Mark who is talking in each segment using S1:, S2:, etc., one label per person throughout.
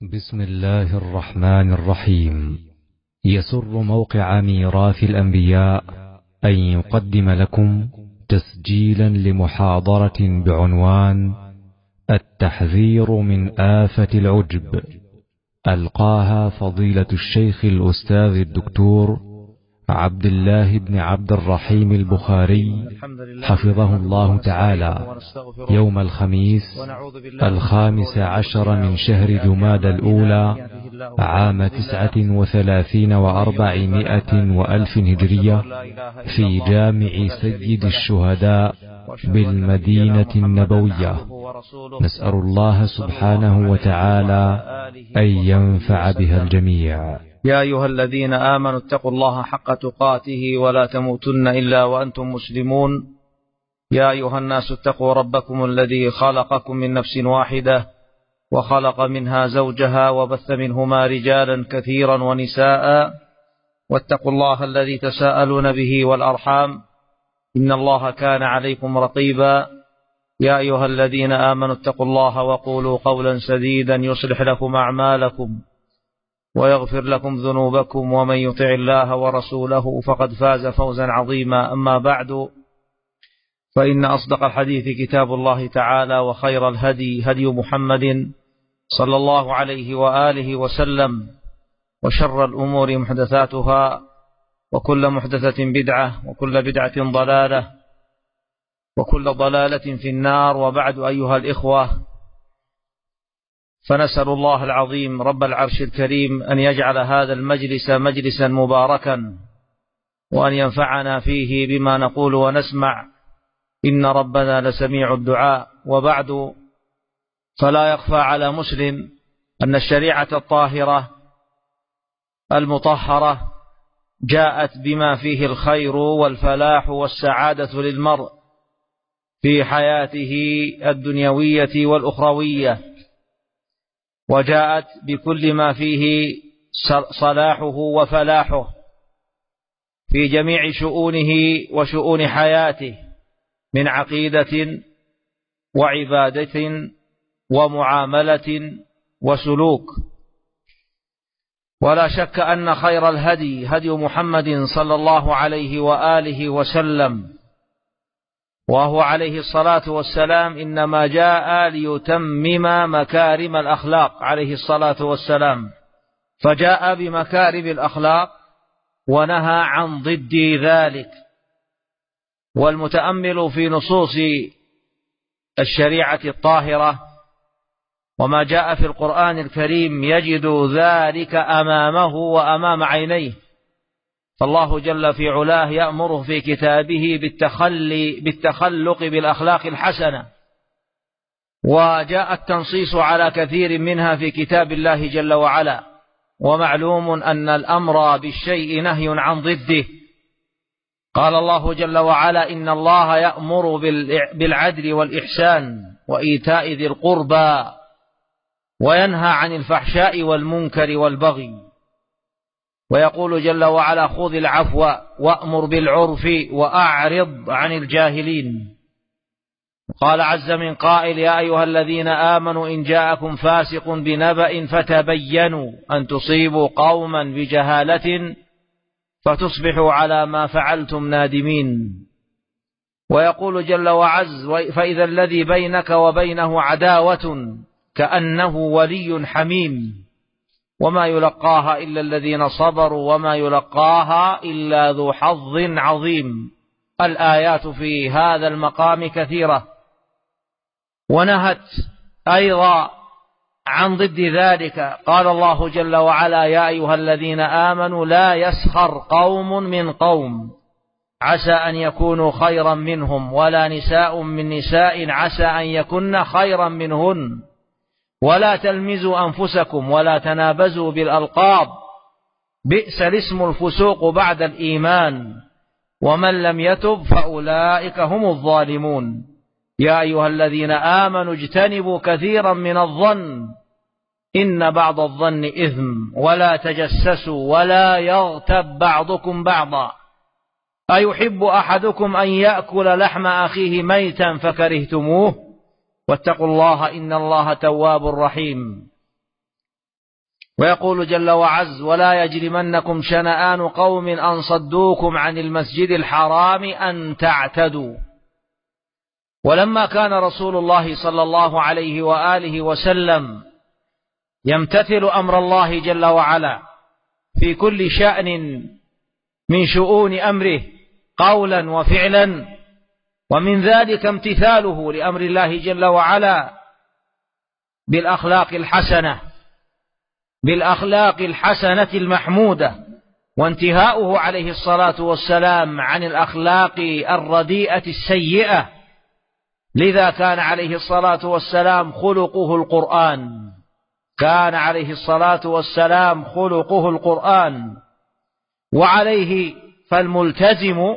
S1: بسم الله الرحمن الرحيم. يسر موقع ميراث الأنبياء أن يقدم لكم تسجيلا لمحاضرة بعنوان التحذير من آفة العجب، ألقاها فضيلة الشيخ الأستاذ الدكتور عبد الله بن عبد الرحيم البخاري حفظه الله تعالى يوم الخميس 15 من شهر جمادى الأولى عام 39 و400 وألف هجرية في جامع سيد الشهداء بالمدينة النبوية. نسأل الله سبحانه وتعالى أن ينفع بها الجميع.
S2: يا أيها الذين آمنوا اتقوا الله حق تقاته ولا تموتن إلا وأنتم مسلمون. يا أيها الناس اتقوا ربكم الذي خلقكم من نفس واحدة وخلق منها زوجها وبث منهما رجالا كثيرا ونساء، واتقوا الله الذي تساءلون به والأرحام إن الله كان عليكم رقيبا. يا أيها الذين آمنوا اتقوا الله وقولوا قولا سديدا يصلح لكم أعمالكم ويغفر لكم ذنوبكم، ومن يطع الله ورسوله فقد فاز فوزا عظيما. أما بعد، فإن أصدق الحديث كتاب الله تعالى، وخير الهدي هدي محمد صلى الله عليه وآله وسلم، وشر الأمور محدثاتها، وكل محدثة بدعة، وكل بدعة ضلالة، وكل ضلالة في النار. وبعد، أيها الإخوة، فنسأل الله العظيم رب العرش الكريم أن يجعل هذا المجلس مجلسا مباركا، وأن ينفعنا فيه بما نقول ونسمع، إن ربنا لسميع الدعاء. وبعد، فلا يخفى على مسلم أن الشريعة الطاهرة المطهرة جاءت بما فيه الخير والفلاح والسعادة للمرء في حياته الدنيوية والأخروية، وجاءت بكل ما فيه صلاحه وفلاحه في جميع شؤونه وشؤون حياته من عقيدة وعبادة ومعاملة وسلوك. ولا شك أن خير الهدي هدي محمد صلى الله عليه وآله وسلم، وهو عليه الصلاة والسلام إنما جاء ليتمم مكارم الأخلاق عليه الصلاة والسلام، فجاء بمكارم الأخلاق ونهى عن ضد ذلك. والمتأمل في نصوص الشريعة الطاهرة وما جاء في القرآن الكريم يجد ذلك أمامه وأمام عينيه. فالله جل في علاه يأمره في كتابه بالتخلق بالأخلاق الحسنة، وجاء التنصيص على كثير منها في كتاب الله جل وعلا. ومعلوم أن الأمر بالشيء نهي عن ضده. قال الله جل وعلا: إن الله يأمر بالعدل والإحسان وإيتاء ذي القربى وينهى عن الفحشاء والمنكر والبغي. ويقول جل وعلا: خذ العفو وأمر بالعرف وأعرض عن الجاهلين. قال عز من قائل: يا أيها الذين آمنوا إن جاءكم فاسق بنبأ فتبينوا أن تصيبوا قوما بجهالة فتصبحوا على ما فعلتم نادمين. ويقول جل وعز: فإذا الذي بينك وبينه عداوة كأنه ولي حميم وما يلقاها إلا الذين صبروا وما يلقاها إلا ذو حظ عظيم. الآيات في هذا المقام كثيرة، ونهت أيضا عن ضد ذلك. قال الله جل وعلا: يا أيها الذين آمنوا لا يسخر قوم من قوم عسى أن يكونوا خيرا منهم، ولا نساء من نساء عسى أن يكن خيرا منهن، ولا تلمزوا أنفسكم ولا تنابزوا بالألقاب، بئس الاسم الفسوق بعد الإيمان، ومن لم يتب فأولئك هم الظالمون. يا أيها الذين آمنوا اجتنبوا كثيرا من الظن إن بعض الظن إثم، ولا تجسسوا ولا يغتب بعضكم بعضا، أيحب أحدكم أن يأكل لحم أخيه ميتا فكرهتموه، واتقوا الله إن الله تواب رحيم. ويقول جل وعز: ولا يجرمنكم شنآن قوم أن صدوكم عن المسجد الحرام أن تعتدوا. ولما كان رسول الله صلى الله عليه وآله وسلم يمتثل أمر الله جل وعلا في كل شأن من شؤون أمره قولا وفعلا، ومن ذلك امتثاله لأمر الله جل وعلا بالأخلاق الحسنة المحمودة، وانتهاؤه عليه الصلاة والسلام عن الأخلاق الرديئة السيئة. لذا كان عليه الصلاة والسلام خلقه القرآن، كان عليه الصلاة والسلام خلقه القرآن. وعليه فالملتزم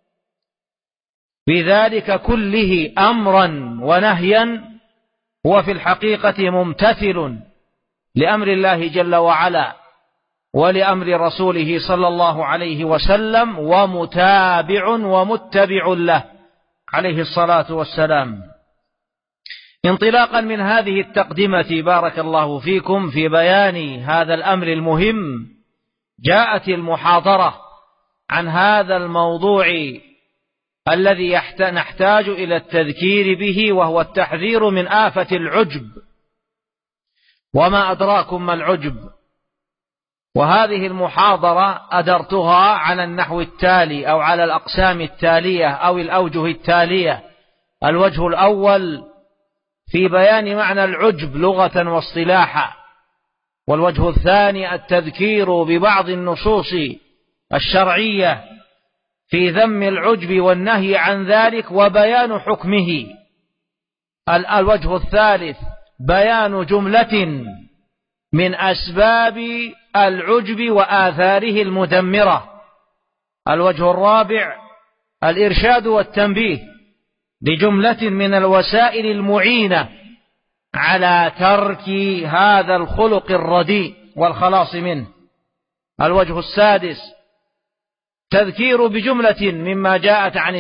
S2: بذلك كله أمرا ونهيا هو في الحقيقة ممتثل لأمر الله جل وعلا ولأمر رسوله صلى الله عليه وسلم، ومتابع ومتبع له عليه الصلاة والسلام. انطلاقا من هذه التقدمة بارك الله فيكم في بيان هذا الأمر المهم، جاءت المحاضرة عن هذا الموضوع الذي نحتاج إلى التذكير به، وهو التحذير من آفة العجب. وما أدراكم ما العجب؟ وهذه المحاضرة أدرتها على النحو التالي أو على الأقسام التالية أو الأوجه التالية. الوجه الأول في بيان معنى العجب لغة واصطلاحا، والوجه الثاني التذكير ببعض النصوص الشرعية في ذم العجب والنهي عن ذلك وبيان حكمه. الوجه الثالث بيان جملة من أسباب العجب وآثاره المدمرة. الوجه الرابع الإرشاد والتنبيه لجملة من الوسائل المعينة على ترك هذا الخلق الرديء والخلاص منه. الوجه السادس تذكير بجملة مما جاءت عن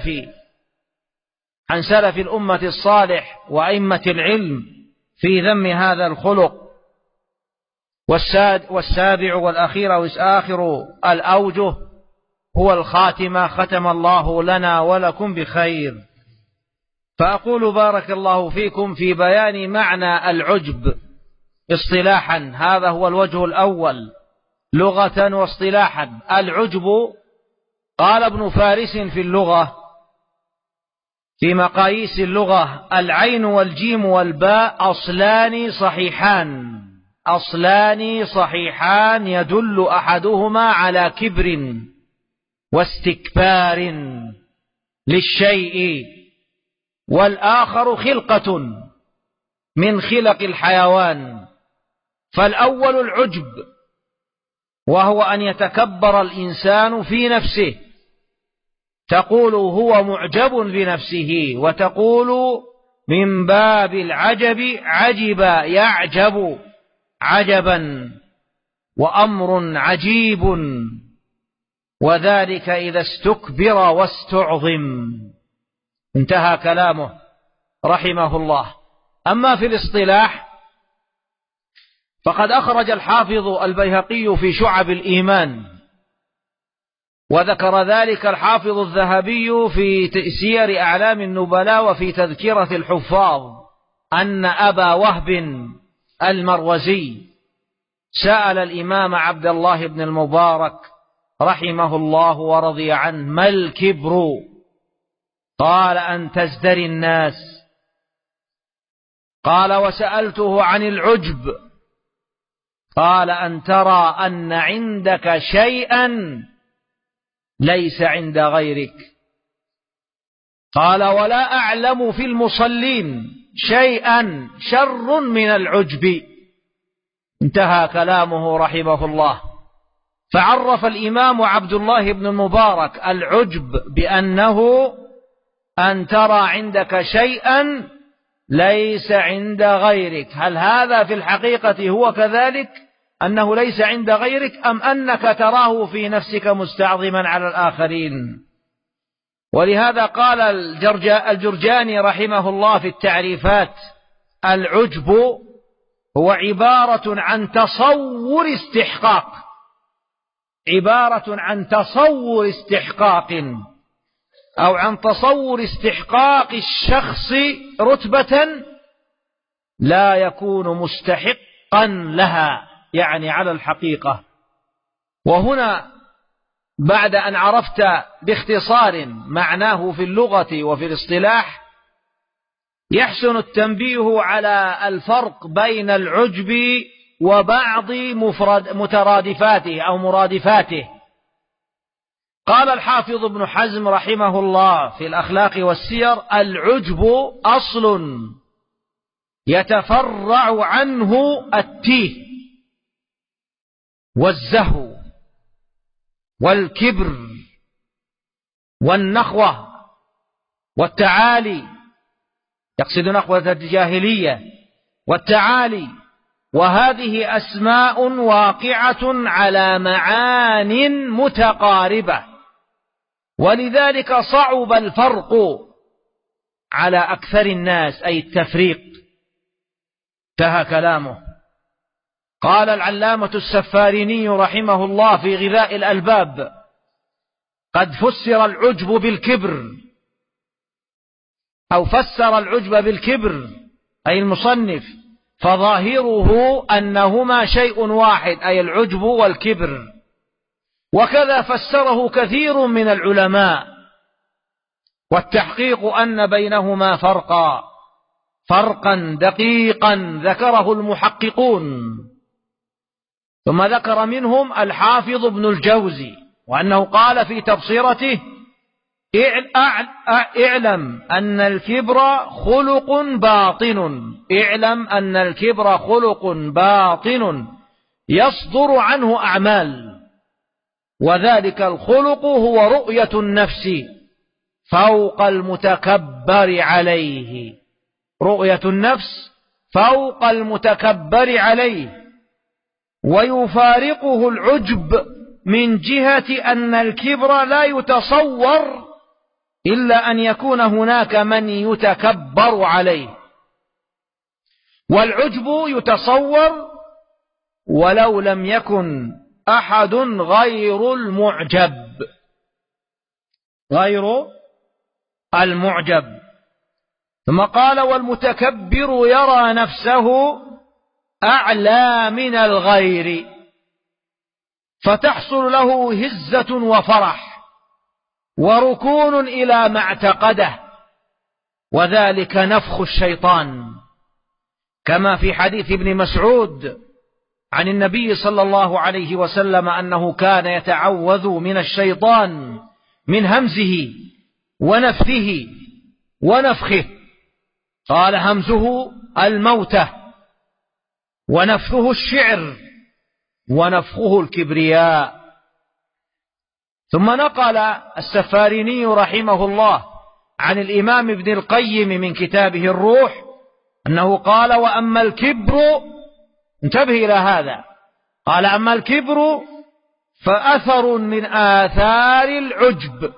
S2: سلف الأمة الصالح وأئمة العلم في ذم هذا الخلق. والسابع والأخير وآخر الأوجه هو الخاتمة، ختم الله لنا ولكم بخير. فأقول بارك الله فيكم في بيان معنى العجب اصطلاحا، هذا هو الوجه الأول لغة واصطلاحا. العجب قال ابن فارس في اللغة في مقاييس اللغة: العين والجيم والباء أصلان صحيحان يدل أحدهما على كبر واستكبار للشيء، والآخر خلقة من خلق الحيوان. فالأول العجب، وهو أن يتكبر الإنسان في نفسه، تقول هو معجب بنفسه، وتقول من باب العجب عجب يعجب عجبا، وأمر عجيب، وذلك إذا استكبر واستعظم. انتهى كلامه رحمه الله. أما في الاصطلاح فقد أخرج الحافظ البيهقي في شعب الإيمان، وذكر ذلك الحافظ الذهبي في سير أعلام النبلاء وفي تذكرة الحفاظ، أن أبا وهب المروزي سأل الإمام عبد الله بن المبارك رحمه الله ورضي عنه: ما الكبر؟ قال: أن تزدري الناس. قال: وسألته عن العجب. قال: أن ترى أن عندك شيئا ليس عند غيرك. قال: ولا أعلم في المصلين شيئا شر من العجب. انتهى كلامه رحمه الله. فعرف الإمام عبد الله بن المبارك العجب بأنه أن ترى عندك شيئا ليس عند غيرك. هل هذا في الحقيقة هو كذلك، أنه ليس عند غيرك، أم أنك تراه في نفسك مستعظما على الآخرين؟ ولهذا قال الجرجاني رحمه الله في التعريفات: العجب هو عبارة عن تصور استحقاق، عبارة عن تصور استحقاق أو عن تصور استحقاق الشخص رتبة لا يكون مستحقا لها، يعني على الحقيقة. وهنا بعد أن عرفت باختصار معناه في اللغة وفي الاصطلاح، يحسن التنبيه على الفرق بين العجب وبعض مترادفاته أو مرادفاته. قال الحافظ ابن حزم رحمه الله في الأخلاق والسير: العجب أصل يتفرع عنه التيه والزهو والكبر والنخوة والتعالي، يقصد نخوة الجاهلية والتعالي، وهذه أسماء واقعة على معان متقاربة، ولذلك صعب الفرق على أكثر الناس، أي التفريق. انتهى كلامه. قال العلامة السفاريني رحمه الله في غذاء الألباب: قد فسر العجب بالكبر، أو فسر العجب بالكبر أي المصنف، فظاهره أنهما شيء واحد، أي العجب والكبر. وكذا فسره كثير من العلماء، والتحقيق أن بينهما فرقا دقيقا ذكره المحققون. ثم ذكر منهم الحافظ ابن الجوزي، وأنه قال في تبصرته: اعلم أن الكبر خلق باطن، اعلم أن الكبر خلق باطن يصدر عنه أعمال، وذلك الخلق هو رؤية النفس فوق المتكبر عليه، رؤية النفس فوق المتكبر عليه. ويفارقه العجب من جهة أن الكبر لا يتصور إلا أن يكون هناك من يتكبر عليه، والعجب يتصور ولو لم يكن أحد غير المعجب. ثم قال: والمتكبر يرى نفسه أعلى من الغير، فتحصل له هزة وفرح وركون إلى ما اعتقده، وذلك نفخ الشيطان، كما في حديث ابن مسعود عن النبي صلى الله عليه وسلم أنه كان يتعوذ من الشيطان من همزه ونفثه ونفخه. قال: همزه الموتة، ونفثه الشعر، ونفخه الكبرياء. ثم نقل السفاريني رحمه الله عن الإمام ابن القيم من كتابه الروح أنه قال: وأما الكبر، انتبه إلى هذا، قال: أما الكبر فأثر من آثار العجب،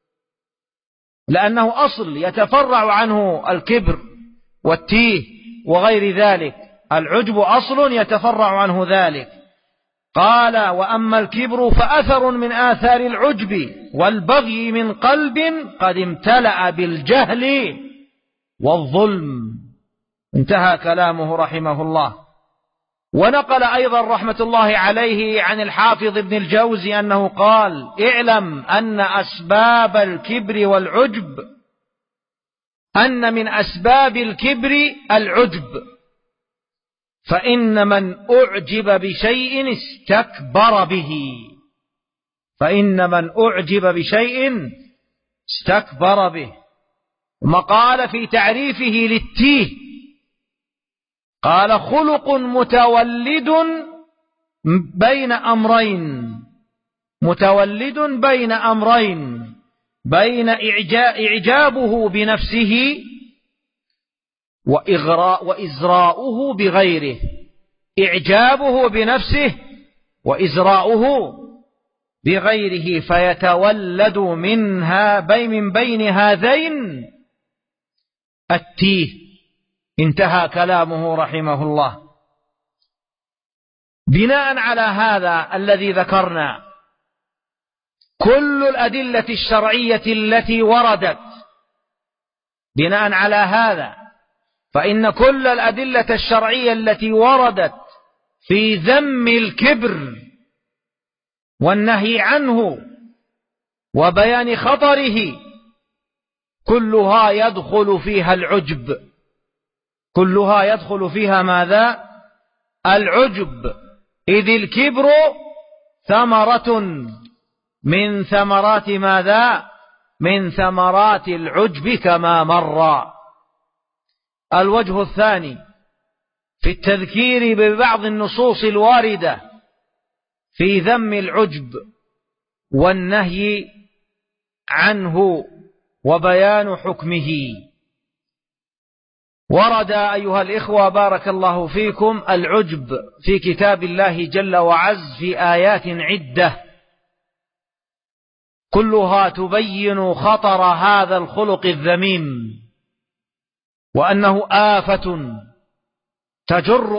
S2: لأنه أصل يتفرع عنه الكبر والتيه وغير ذلك، العجب أصل يتفرع عنه ذلك. قال: وأما الكبر فأثر من آثار العجب والبغي من قلب قد امتلأ بالجهل والظلم. انتهى كلامه رحمه الله. ونقل أيضا رحمة الله عليه عن الحافظ ابن الجوزي أنه قال: اعلم أن أسباب الكبر والعجب، أن من أسباب الكبر العجب، فإن من أعجب بشيء استكبر به، فإن من أعجب بشيء استكبر به. ثم قال في تعريفه للتيه، قال: خلق متولد بين أمرين، متولد بين أمرين، بين إعجابه بنفسه وإزراؤه بغيره، إعجابه بنفسه وإزراؤه بغيره، فيتولد منها من بين هذين التيه. انتهى كلامه رحمه الله. بناء على هذا الذي ذكرنا، كل الأدلة الشرعية التي وردت بناء على هذا، فإن كل الأدلة الشرعية التي وردت في ذم الكبر والنهي عنه وبيان خطره كلها يدخل فيها العجب، كلها يدخل فيها ماذا؟ العجب، إذ الكبر ثمرة من ثمرات ماذا؟ من ثمرات العجب كما مر. الوجه الثاني في التذكير ببعض النصوص الواردة في ذم العجب والنهي عنه وبيان حكمه. ورد أيها الإخوة بارك الله فيكم العجب في كتاب الله جل وعز في آيات عدة، كلها تبين خطر هذا الخلق الذميم، وأنه آفة تجر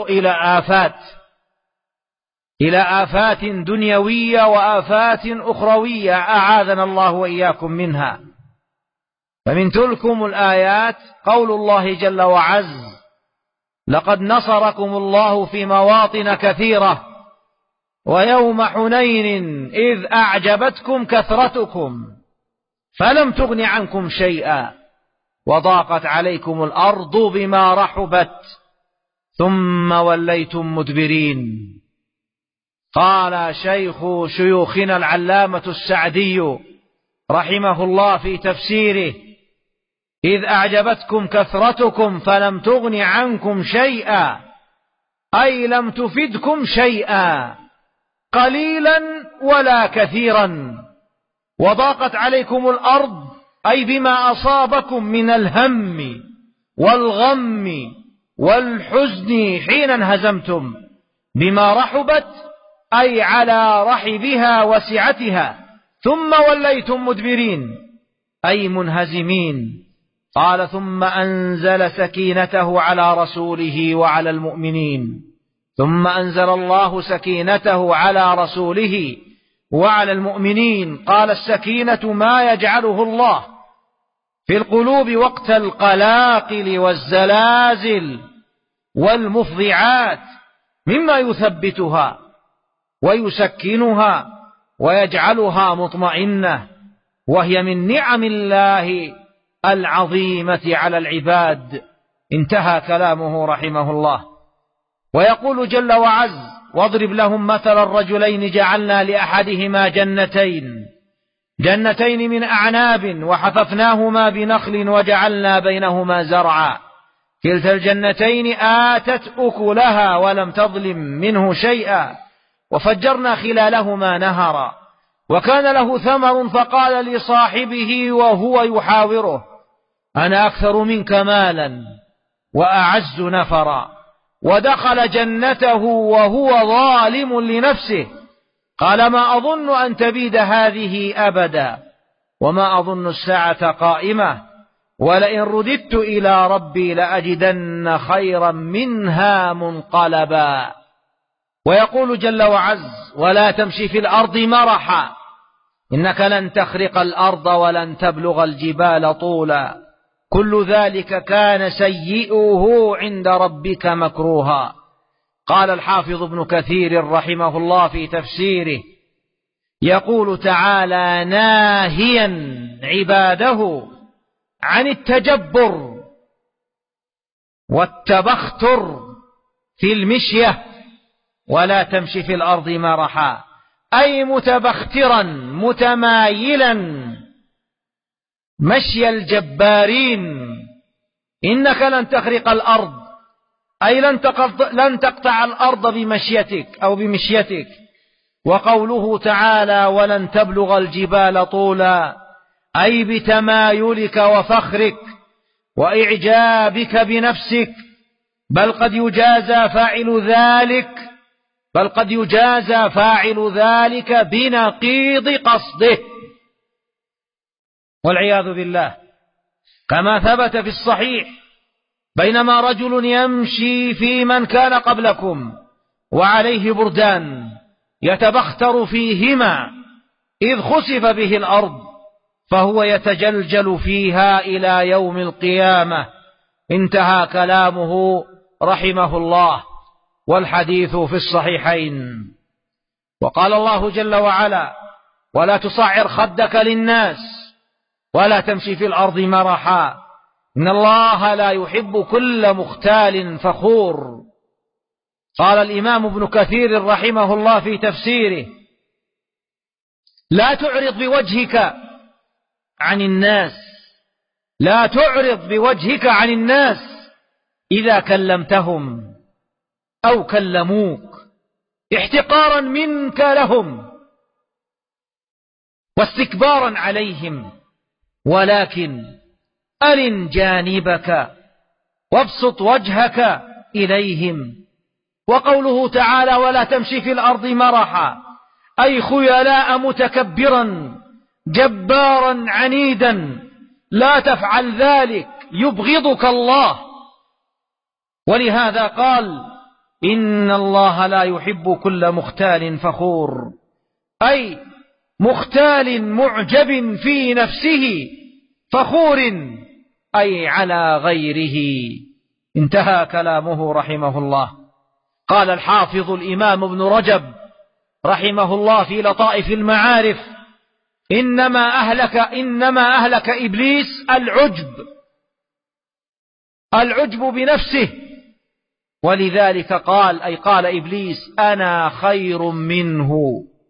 S2: إلى آفات دنيوية وآفات أخروية أعاذنا الله وإياكم منها. فمن تلكم الآيات قول الله جل وعز: لقد نصركم الله في مواطن كثيرة ويوم حنين إذ أعجبتكم كثرتكم فلم تغن عنكم شيئا وضاقت عليكم الأرض بما رحبت ثم وليتم مدبرين. قال شيخ شيوخنا العلامة السعدي رحمه الله في تفسيره: إذ أعجبتكم كثرتكم فلم تغن عنكم شيئا، أي لم تفدكم شيئا قليلا ولا كثيرا، وضاقت عليكم الأرض أي بما أصابكم من الهم والغم والحزن حين انهزمتم، بما رحبت أي على رحبها وسعتها، ثم وليتم مدبرين أي منهزمين. قال: ثم أنزل سكينته على رسوله وعلى المؤمنين. ثم أنزل الله سكينته على رسوله وعلى المؤمنين. قال: السكينة ما يجعله الله في القلوب وقت القلاقل والزلازل والمفضعات مما يثبتها ويسكنها ويجعلها مطمئنة، وهي من نعم الله العظيمة على العباد. انتهى كلامه رحمه الله. ويقول جل وعز: واضرب لهم مثل الرجلين جعلنا لأحدهما جنتين من أعناب وحففناهما بنخل وجعلنا بينهما زرعا كلتا الجنتين آتت أكلها ولم تظلم منه شيئا وفجرنا خلالهما نهرا وكان له ثمر فقال لصاحبه وهو يحاوره: أنا أكثر منك مالا وأعز نفرا. ودخل جنته وهو ظالم لنفسه قال: ما أظن أن تبيد هذه أبدا وما أظن الساعة قائمة ولئن رددت إلى ربي لأجدن خيرا منها منقلبا. ويقول جل وعز: ولا تمشي في الأرض مرحا إنك لن تخرق الأرض ولن تبلغ الجبال طولا كل ذلك كان سيئه عند ربك مكروها. قال الحافظ ابن كثير رحمه الله في تفسيره، يقول تعالى ناهيا عباده عن التجبر والتبختر في المشية: ولا تمشي في الأرض مرحا، أي متبخترا متمايلا مشي الجبارين. إنك لن تخرق الأرض أي لن تقطع الأرض بمشيتك أو بمشيتك. وقوله تعالى ولن تبلغ الجبال طولا أي بتمايلك وفخرك وإعجابك بنفسك، بل قد يجازى فاعل ذلك بنقيض قصده والعياذ بالله. كما ثبت في الصحيح: بينما رجل يمشي في من كان قبلكم وعليه بردان يتبختر فيهما إذ خسف به الأرض فهو يتجلجل فيها إلى يوم القيامة. انتهى كلامه رحمه الله، والحديث في الصحيحين. وقال الله جل وعلا: ولا تصعر خدك للناس ولا تمشي في الأرض مرحا إن الله لا يحب كل مختال فخور. قال الإمام ابن كثير رحمه الله في تفسيره: لا تعرض بوجهك عن الناس، لا تعرض بوجهك عن الناس إذا كلمتهم أو كلموك احتقارا منك لهم واستكبارا عليهم، ولكن أرن جانبك وابسط وجهك إليهم. وقوله تعالى: ولا تمشي في الأرض مرحا، أي خيلاء متكبرا جبارا عنيدا، لا تفعل ذلك يبغضك الله. ولهذا قال: إن الله لا يحب كل مختال فخور، أي مختال معجب في نفسه فخور أي على غيره. انتهى كلامه رحمه الله. قال الحافظ الإمام ابن رجب رحمه الله في لطائف المعارف: إنما أهلك إبليس العجب بنفسه، ولذلك قال إبليس: أنا خير منه.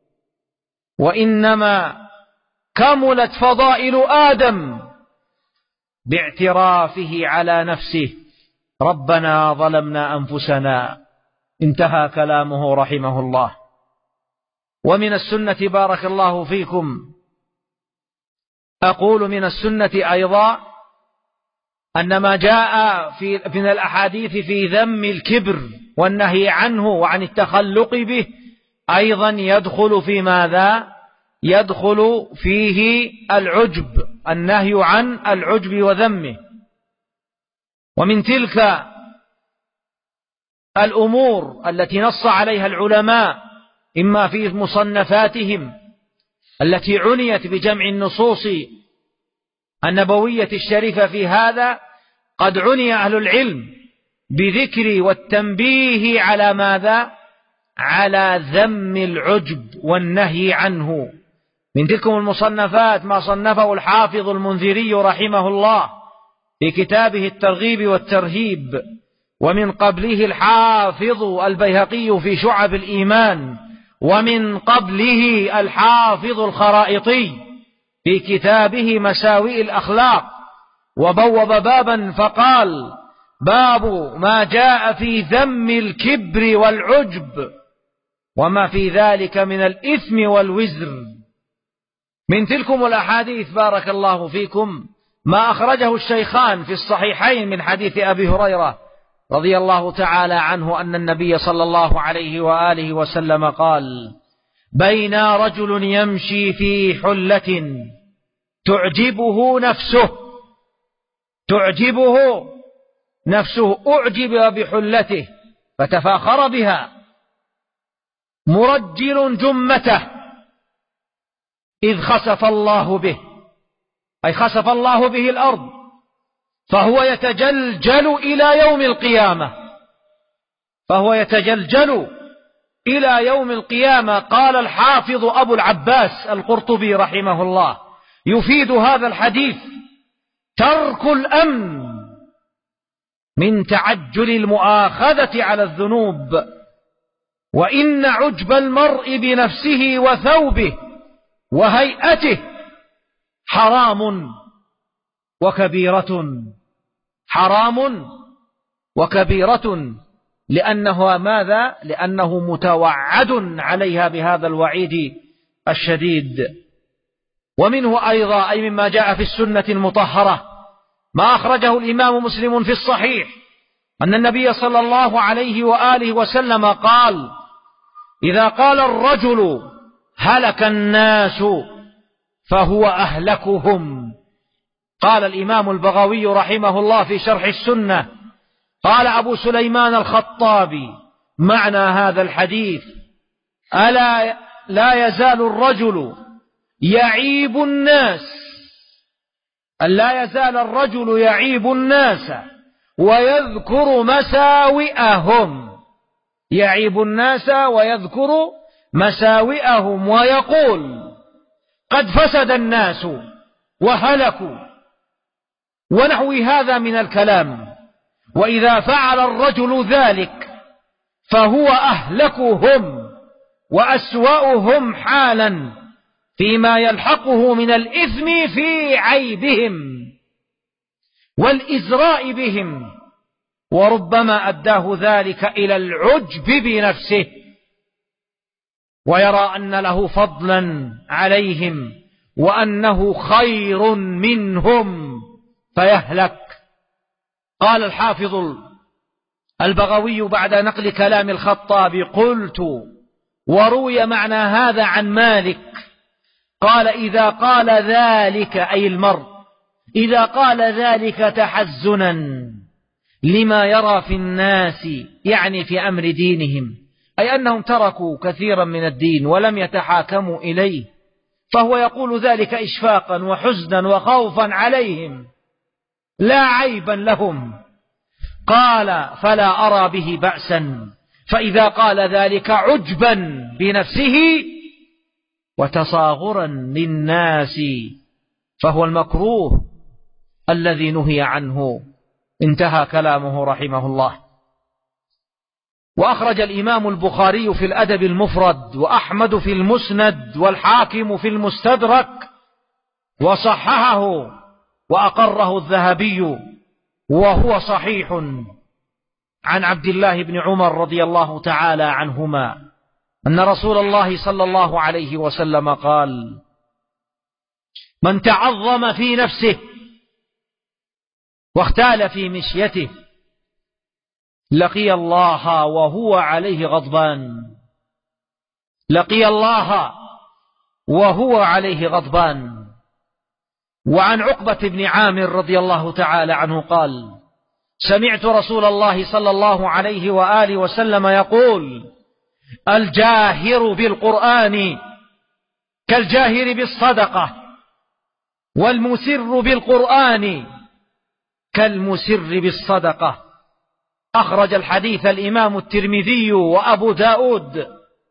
S2: وإنما كملت فضائل آدم باعترافه على نفسه: ربنا ظلمنا أنفسنا. انتهى كلامه رحمه الله. ومن السنة بارك الله فيكم، أقول من السنة أيضا أن ما جاء من الأحاديث في ذم الكبر والنهي عنه وعن التخلق به أيضا يدخل في ماذا؟ يدخل فيه العجب، النهي عن العجب وذمه. ومن تلك الأمور التي نص عليها العلماء إما في مصنفاتهم التي عنيت بجمع النصوص النبوية الشريفة في هذا، قد عني أهل العلم بذكر والتنبيه على ماذا؟ على ذم العجب والنهي عنه. من تلكم المصنفات ما صنفه الحافظ المنذري رحمه الله في كتابه الترغيب والترهيب، ومن قبله الحافظ البيهقي في شعب الإيمان، ومن قبله الحافظ الخرائطي في كتابه مساوئ الأخلاق. وبوب بابا فقال: باب ما جاء في ذم الكبر والعجب وما في ذلك من الإثم والوزر. من تلكم الأحاديث بارك الله فيكم ما أخرجه الشيخان في الصحيحين من حديث أبي هريرة رضي الله تعالى عنه أن النبي صلى الله عليه وآله وسلم قال: بين رجل يمشي في حلة تعجبه نفسه أعجب بحلته فتفاخر بها، مرجل جمته إذ خسف الله به، أي خسف الله به الأرض، فهو يتجلجل إلى يوم القيامة. قال الحافظ أبو العباس القرطبي رحمه الله يفيد هذا الحديث ترك الأمن من تعجل المؤاخذة على الذنوب، وإن عجب المرء بنفسه وثوبه وهيئته حرام وكبيرة لأنه ماذا؟ لأنه متوعد عليها بهذا الوعيد الشديد. ومنه أيضا أي مما جاء في السنة المطهرة ما أخرجه الإمام مسلم في الصحيح أن النبي صلى الله عليه وآله وسلم قال: إذا قال الرجل هلك الناس فهو أهلكهم. قال الإمام البغوي رحمه الله في شرح السنة: قال أبو سليمان الخطابي: معنى هذا الحديث: ألا لا يزال الرجل يعيب الناس، ألا يزال الرجل يعيب الناس ويذكر مساوئهم، يعيب الناس ويذكر مساوئهم ويقول: قد فسد الناس وهلكوا، ونحو هذا من الكلام. وإذا فعل الرجل ذلك فهو أهلكهم وأسوأهم حالا فيما يلحقه من الإثم في عيبهم والإزراء بهم، وربما أداه ذلك إلى العجب بنفسه ويرى أن له فضلا عليهم وأنه خير منهم فيهلك. قال الحافظ البغوي بعد نقل كلام الخطابي: قلت وروي معنى هذا عن مالك، قال: إذا قال ذلك أي المرء إذا قال ذلك تحزنا لما يرى في الناس، يعني في أمر دينهم، أي أنهم تركوا كثيرا من الدين ولم يتحاكموا إليه، فهو يقول ذلك إشفاقا وحزنا وخوفا عليهم لا عيبا لهم. قال: فلا أرى به بأسا. فإذا قال ذلك عجبا بنفسه وتصاغرا للناس فهو المكروه الذي نهي عنه. انتهى كلامه رحمه الله. وأخرج الإمام البخاري في الأدب المفرد، وأحمد في المسند، والحاكم في المستدرك، وصححه وأقره الذهبي وهو صحيح، عن عبد الله بن عمر رضي الله تعالى عنهما أن رسول الله صلى الله عليه وسلم قال: من تعظم في نفسه واختال في مشيته لقي الله وهو عليه غضبان، لقي الله وهو عليه غضبان. وعن عقبة بن عامر رضي الله تعالى عنه قال: سمعت رسول الله صلى الله عليه وآله وسلم يقول: الجاهر بالقرآن كالجاهر بالصدقة، والمسر بالقرآن كالمسر بالصدقة. أخرج الحديث الإمام الترمذي وأبو داود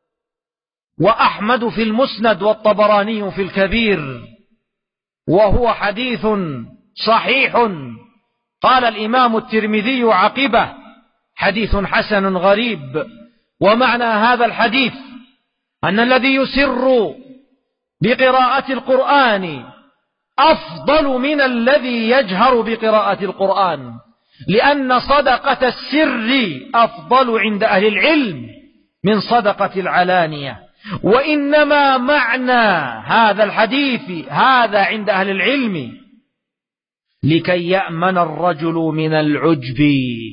S2: وأحمد في المسند والطبراني في الكبير، وهو حديث صحيح. قال الإمام الترمذي عقبه: حديث حسن غريب. ومعنى هذا الحديث أن الذي يسر بقراءة القرآن أفضل من الذي يجهر بقراءة القرآن، لأن صدقة السر أفضل عند أهل العلم من صدقة العلانية. وإنما معنى هذا الحديث هذا عند أهل العلم لكي يأمن الرجل من العجب،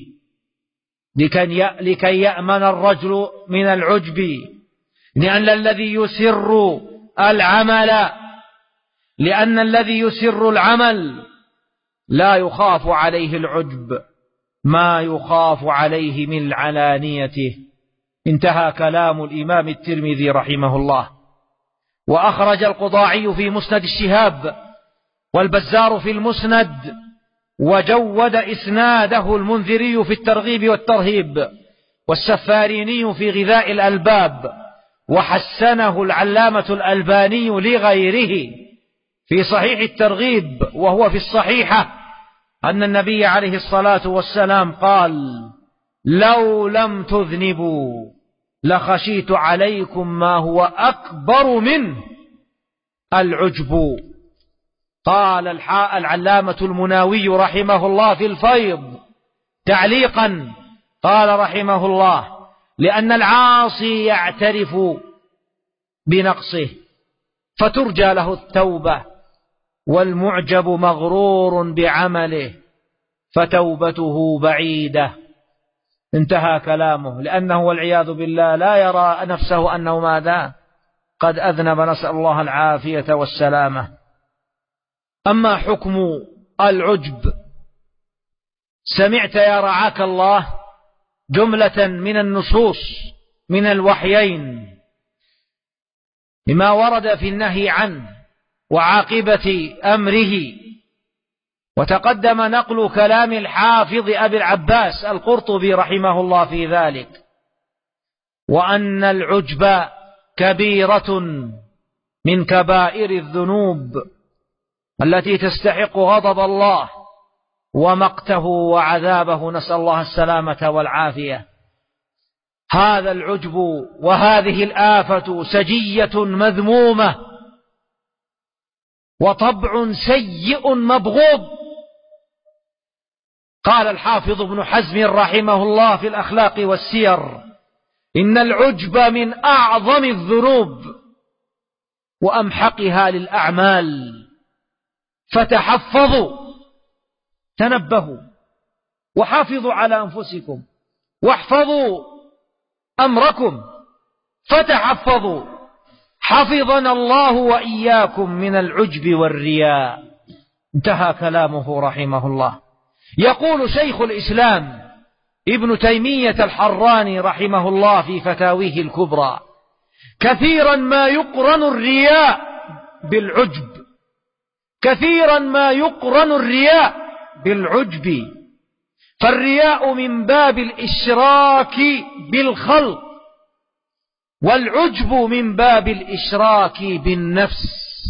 S2: لكي يأمن الرجل من العجب، لأن الذي يسر العمل لا يخاف عليه العجب ما يخاف عليه من علانيته. انتهى كلام الإمام الترمذي رحمه الله. وأخرج القضاعي في مسند الشهاب، والبزار في المسند، وجود إسناده المنذري في الترغيب والترهيب، والسفاريني في غذاء الألباب، وحسنه العلامة الألباني لغيره في صحيح الترغيب. وهو في الصحيحة أن النبي عليه الصلاة والسلام قال: لو لم تذنبوا لخشيت عليكم ما هو أكبر منه العجب. قال العلامة المناوي رحمه الله في الفيض تعليقا، قال رحمه الله: لأن العاصي يعترف بنقصه فترجى له التوبة، والمعجب مغرور بعمله فتوبته بعيدة. انتهى كلامه، لأنه والعياذ بالله لا يرى نفسه أنه ماذا قد أذنب، نسأل الله العافية والسلامة. أما حكم العجب، سمعت يا رعاك الله جملة من النصوص من الوحيين بما ورد في النهي عنه وعاقبة أمره. وتقدم نقل كلام الحافظ أبي العباس القرطبي رحمه الله في ذلك، وأن العجب كبيرة من كبائر الذنوب التي تستحق غضب الله ومقته وعذابه، نسأل الله السلامة والعافية. هذا العجب وهذه الآفة سجية مذمومة وطبع سيء مبغوض. قال الحافظ ابن حزم رحمه الله في الأخلاق والسير: إن العجب من أعظم الذنوب وأمحقها للأعمال، فتحفظوا، تنبهوا وحافظوا على أنفسكم واحفظوا أمركم، فتحفظوا حفظنا الله وإياكم من العجب والرياء. انتهى كلامه رحمه الله. يقول شيخ الإسلام ابن تيمية الحراني رحمه الله في فتاويه الكبرى: كثيرا ما يقرن الرياء بالعجب، كثيرا ما يقرن الرياء بالعجب، فالرياء من باب الإشراك بالخلق، والعجب من باب الإشراك بالنفس،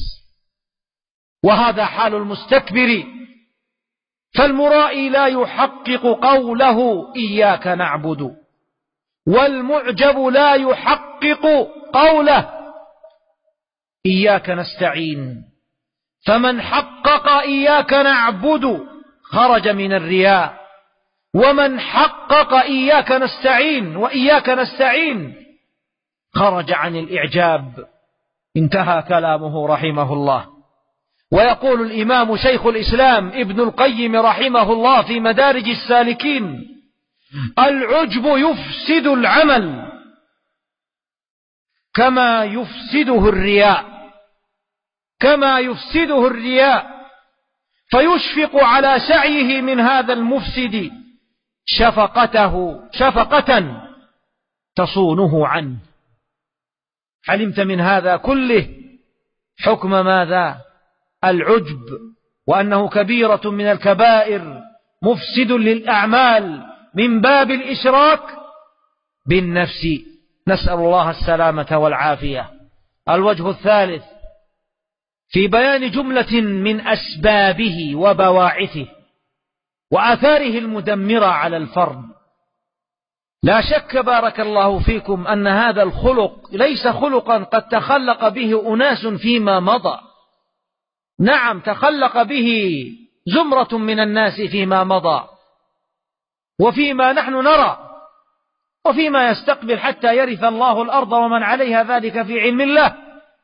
S2: وهذا حال المستكبر. فالمرائي لا يحقق قوله إياك نعبد، والمعجب لا يحقق قوله إياك نستعين. فمن حقق إياك نعبد خرج من الرياء، ومن حقق إياك نستعين وإياك نستعين خرج عن الإعجاب. انتهى كلامه رحمه الله. ويقول الإمام شيخ الإسلام ابن القيم رحمه الله في مدارج السالكين: العجب يفسد العمل كما يفسده الرياء، كما يفسده الرياء، فيشفق على سعيه من هذا المفسد شفقة تصونه عنه. علمت من هذا كله حكم ماذا؟ العجب، وأنه كبيرة من الكبائر، مفسد للأعمال من باب الإشراك بالنفس، نسأل الله السلامة والعافية. الوجه الثالث في بيان جملة من أسبابه وبواعثه وآثاره المدمرة على الفرد. لا شك بارك الله فيكم أن هذا الخلق ليس خلقا قد تخلق به أناس فيما مضى، نعم تخلق به زمرة من الناس فيما مضى وفيما نحن نرى وفيما يستقبل حتى يرث الله الأرض ومن عليها، ذلك في علم الله.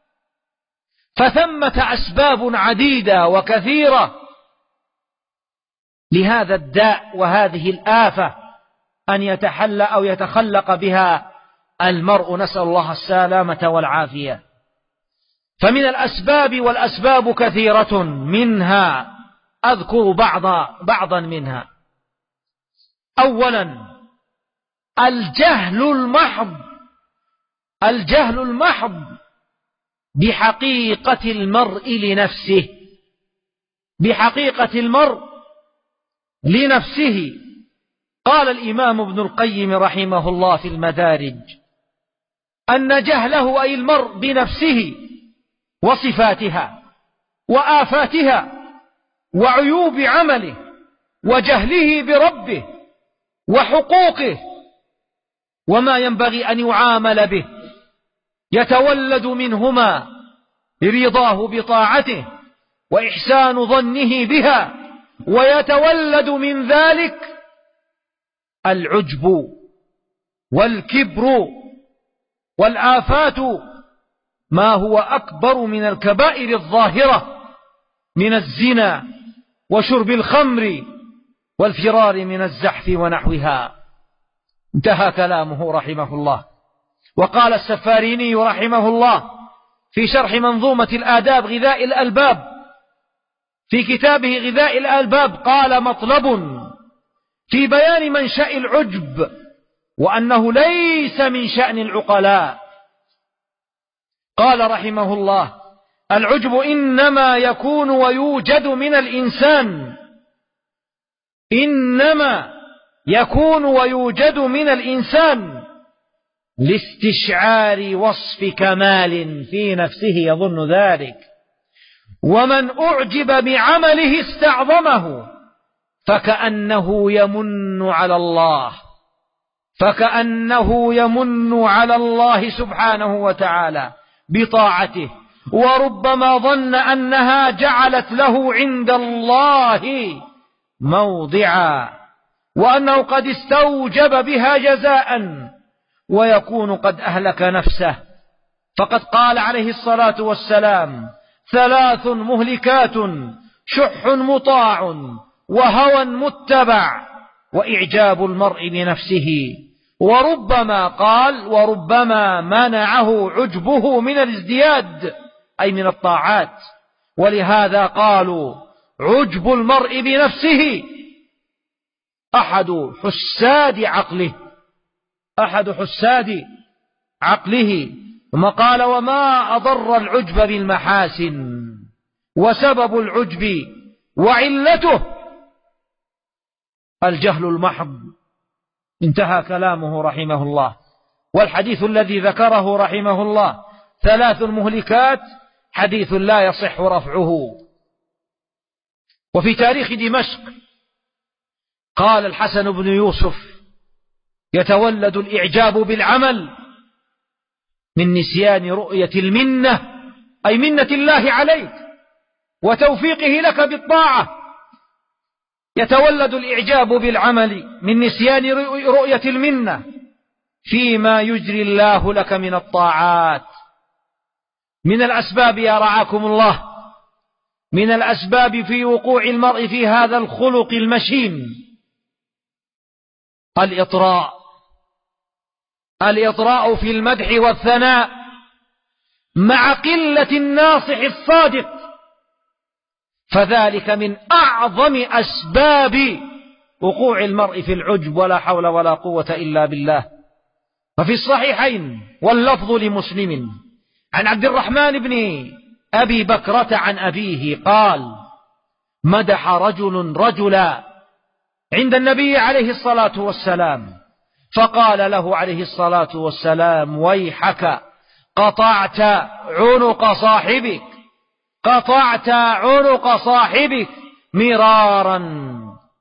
S2: فثمة أسباب عديدة وكثيرة لهذا الداء وهذه الآفة أن يتحلى أو يتخلق بها المرء، نسأل الله السلامة والعافية. فمن الأسباب، والأسباب كثيرة، منها أذكر بعضا منها. أولا الجهل المحض بحقيقة المرء لنفسه، بحقيقة المرء لنفسه. قال الإمام ابن القيم رحمه الله في المدارج أن جهله أي المرء بنفسه وصفاتها وآفاتها وعيوب عمله وجهله بربه وحقوقه وما ينبغي أن يعامل به يتولد منهما رضاه بطاعته وإحسان ظنه بها، ويتولد من ذلك العجب والكبر والآفات، ما هو أكبر من الكبائر الظاهرة من الزنا وشرب الخمر والفرار من الزحف ونحوها. انتهى كلامه رحمه الله. وقال السفاريني رحمه الله في شرح منظومة الآداب غذاء الألباب في كتابه غذاء الألباب قال: مطلب في بيان منشأ العجب وأنه ليس من شأن العقلاء. قال رحمه الله: العجب إنما يكون ويوجد من الإنسان، إنما يكون ويوجد من الإنسان لاستشعار وصف كمال في نفسه يظن ذلك، ومن أعجب بعمله استعظمه، فكأنه يمن على الله سبحانه وتعالى بطاعته، وربما ظن أنها جعلت له عند الله موضعا، وأنه قد استوجب بها جزاء، ويكون قد أهلك نفسه. فقد قال عليه الصلاة والسلام: 3 مهلكات: شح مطاع، وهوى متبع، وإعجاب المرء بنفسه. وربما منعه عجبه من الازدياد، أي من الطاعات. ولهذا قالوا: عجب المرء بنفسه أحد حساد عقله. ثم قال: وما أضر العجب بالمحاسن، وسبب العجب وعلته الجهل المحض. انتهى كلامه رحمه الله. والحديث الذي ذكره رحمه الله 3 مهلكات حديث لا يصح رفعه. وفي تاريخ دمشق قال الحسن بن يوسف: يتولد الإعجاب بالعمل من نسيان رؤية المنة، أي منة الله عليك وتوفيقه لك بالطاعة. يتولد الإعجاب بالعمل من نسيان رؤية المنة فيما يجري الله لك من الطاعات. من الأسباب يا رعاكم الله، من الأسباب في وقوع المرء في هذا الخلق المشين الإطراء في المدح والثناء مع قلة الناصح الصادق، فذلك من أعظم أسباب وقوع المرء في العجب، ولا حول ولا قوة إلا بالله. ففي الصحيحين واللفظ لمسلم عن عبد الرحمن بن أبي بكرة عن أبيه قال: مدح رجل رجلا عند النبي عليه الصلاة والسلام، فقال له عليه الصلاة والسلام: ويحك، قطعت عنق صاحبك مرارا.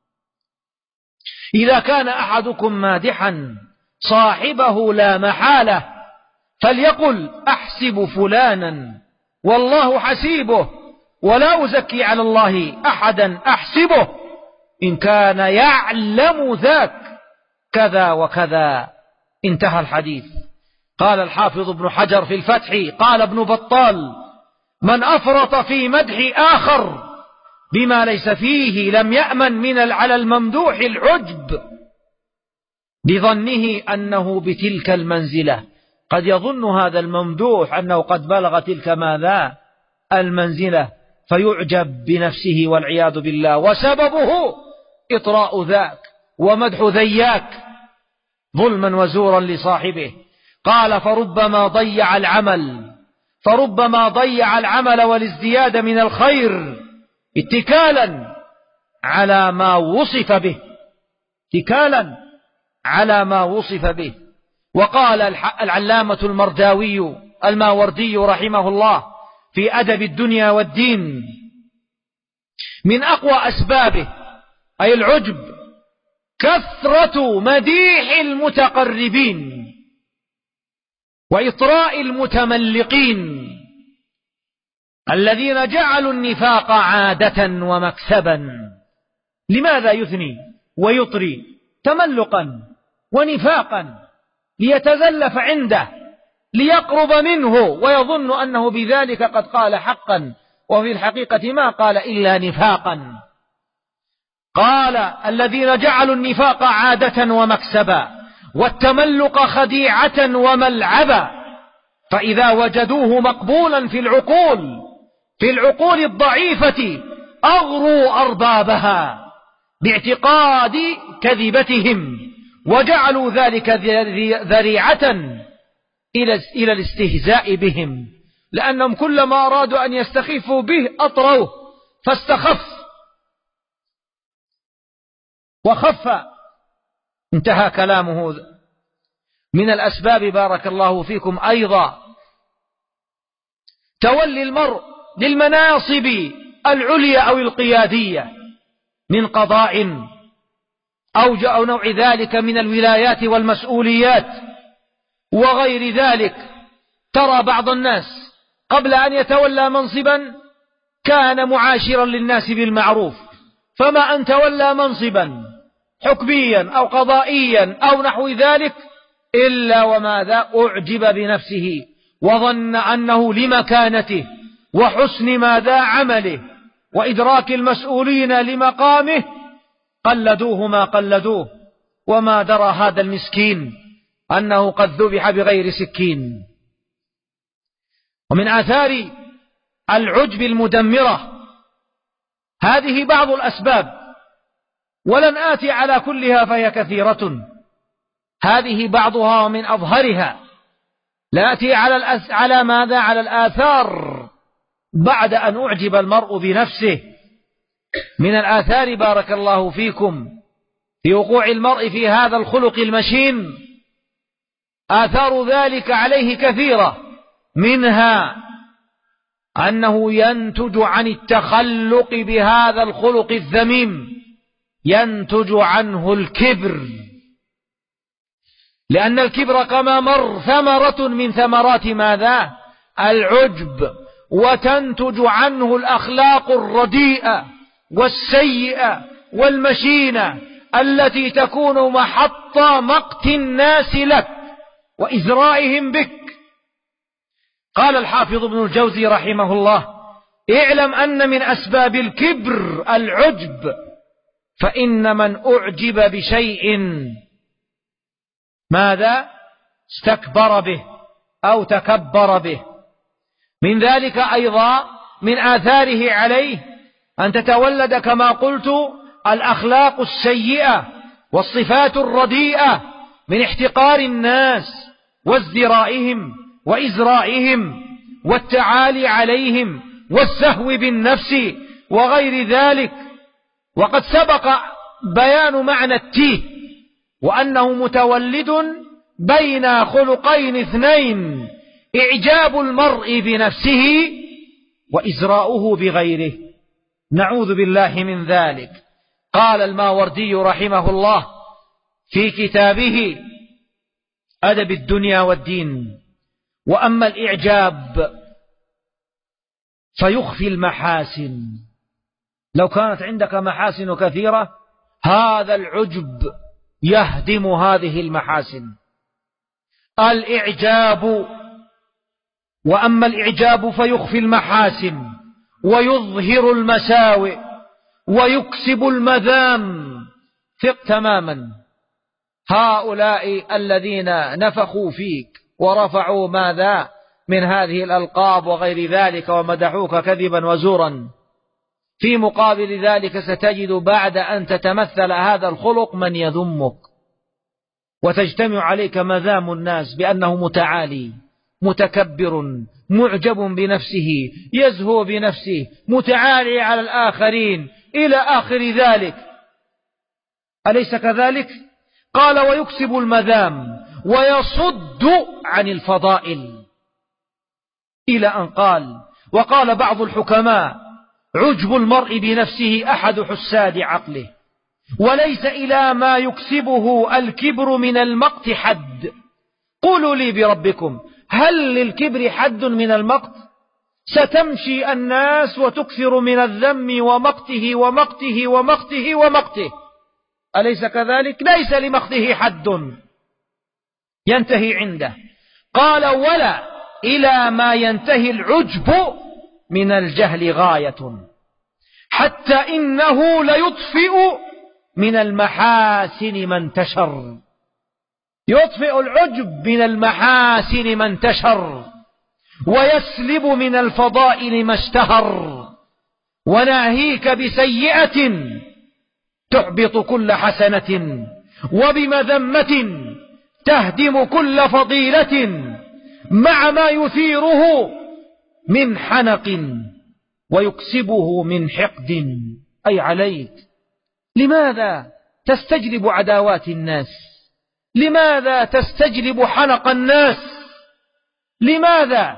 S2: إذا كان أحدكم مادحا صاحبه لا محالة فليقل: أحسب فلانا والله حسيبه، ولا أزكي على الله أحدا أحسبه، إن كان يعلم ذاك كذا وكذا. انتهى الحديث. قال الحافظ ابن حجر في الفتح: قال ابن بطال: من أفرط في مدح آخر بما ليس فيه لم يأمن من على الممدوح العجب بظنه أنه بتلك المنزلة. قد يظن هذا الممدوح أنه قد بلغ تلك ماذا المنزلة، فيعجب بنفسه والعياذ بالله، وسببه إطراء ذاك ومدح ذياك ظلما وزورا لصاحبه. قال: فربما ضيع العمل والازدياد من الخير اتكالا على ما وصف به. وقال العلامة الماوردي رحمه الله في أدب الدنيا والدين: من أقوى أسبابه أي العجب كثرة مديح المتقربين وإطراء المتملقين الذين جعلوا النفاق عادة ومكسبا. لماذا يثني ويطري تملقا ونفاقا؟ ليتزلف عنده، ليقرب منه، ويظن أنه بذلك قد قال حقا، وفي الحقيقة ما قال إلا نفاقا. قال: الذين جعلوا النفاق عادة ومكسبا، والتملق خديعة وملعبا، فإذا وجدوه مقبولا في العقول الضعيفة أغروا أربابها باعتقاد كذبتهم وجعلوا ذلك ذريعة إلى الاستهزاء بهم، لأنهم كلما أرادوا أن يستخفوا به أطروه فاستخف وخف. انتهى كلامه. من الأسباب بارك الله فيكم أيضا تولي المرء للمناصب العليا أو القيادية من قضاء أو نوع ذلك من الولايات والمسؤوليات وغير ذلك. ترى بعض الناس قبل أن يتولى منصبا كان معاشرا للناس بالمعروف، فما أن تولى منصبا حكميا أو قضائيا أو نحو ذلك إلا وماذا أعجب بنفسه وظن أنه لمكانته وحسن ماذا عمله وإدراك المسؤولين لمقامه قلدوه ما قلدوه، وما درى هذا المسكين أنه قد ذبح بغير سكين. ومن آثار العجب المدمرة هذه بعض الأسباب، ولن آتي على كلها فهي كثيرة، هذه بعضها ومن أظهرها. لا أتي على ماذا؟ على الآثار بعد أن أعجب المرء بنفسه. من الآثار بارك الله فيكم في وقوع المرء في هذا الخلق المشين آثار ذلك عليه كثيرة، منها أنه ينتج عن التخلق بهذا الخلق الذميم ينتج عنه الكبر، لأن الكبر كما مر ثمرة من ثمرات ماذا؟ العجب، وتنتج عنه الأخلاق الرديئة والسيئة والمشينة التي تكون محط مقت الناس لك وإزرائهم بك. قال الحافظ ابن الجوزي رحمه الله: اعلم أن من أسباب الكبر العجب، فإن من أعجب بشيء ماذا؟ استكبر به أو تكبر به. من ذلك أيضا من آثاره عليه أن تتولد كما قلت الأخلاق السيئة والصفات الرديئة من احتقار الناس وازدرائهم وإزرائهم والتعالي عليهم والسهو بالنفس وغير ذلك. وقد سبق بيان معنى التيه، وأنه متولد بين خلقين اثنين: إعجاب المرء بنفسه وإزراؤه بغيره. نعوذ بالله من ذلك. قال الماوردي رحمه الله في كتابه أدب الدنيا والدين: وأما الإعجاب فيخفي المحاسن. لو كانت عندك محاسن كثيرة هذا العجب يهدم هذه المحاسن. الإعجاب، وأما الإعجاب فيخفي المحاسن ويظهر المساوئ ويكسب المذام. ثق تماما هؤلاء الذين نفخوا فيك ورفعوا ماذا من هذه الألقاب وغير ذلك ومدحوك كذبا وزورا، في مقابل ذلك ستجد بعد أن تتمثل هذا الخلق من يذمك، وتجتمع عليك مذام الناس بأنه متعالي متكبر معجب بنفسه يزهو بنفسه متعالي على الآخرين إلى آخر ذلك. أليس كذلك؟ قال: ويكسب المذام ويصد عن الفضائل، إلى أن قال: وقال بعض الحكماء: عجب المرء بنفسه أحد حساد عقله، وليس إلى ما يكسبه الكبر من المقت حد. قولوا لي بربكم، هل للكبر حد من المقت؟ ستمشي الناس وتكثر من الذم ومقته ومقته ومقته ومقته، أليس كذلك؟ ليس لمقته حد ينتهي عنده. قال: ولا إلى ما ينتهي العجب من الجهل غاية، حتى إنه ليطفئ من المحاسن ما انتشر. يطفئ العجب من المحاسن ما انتشر، ويسلب من الفضائل ما اشتهر، وناهيك بسيئة تحبط كل حسنة، وبمذمة تهدم كل فضيلة مع ما يثيره من حنق ويكسبه من حقد. أي عليك، لماذا تستجلب عداوات الناس؟ لماذا تستجلب حنق الناس؟ لماذا؟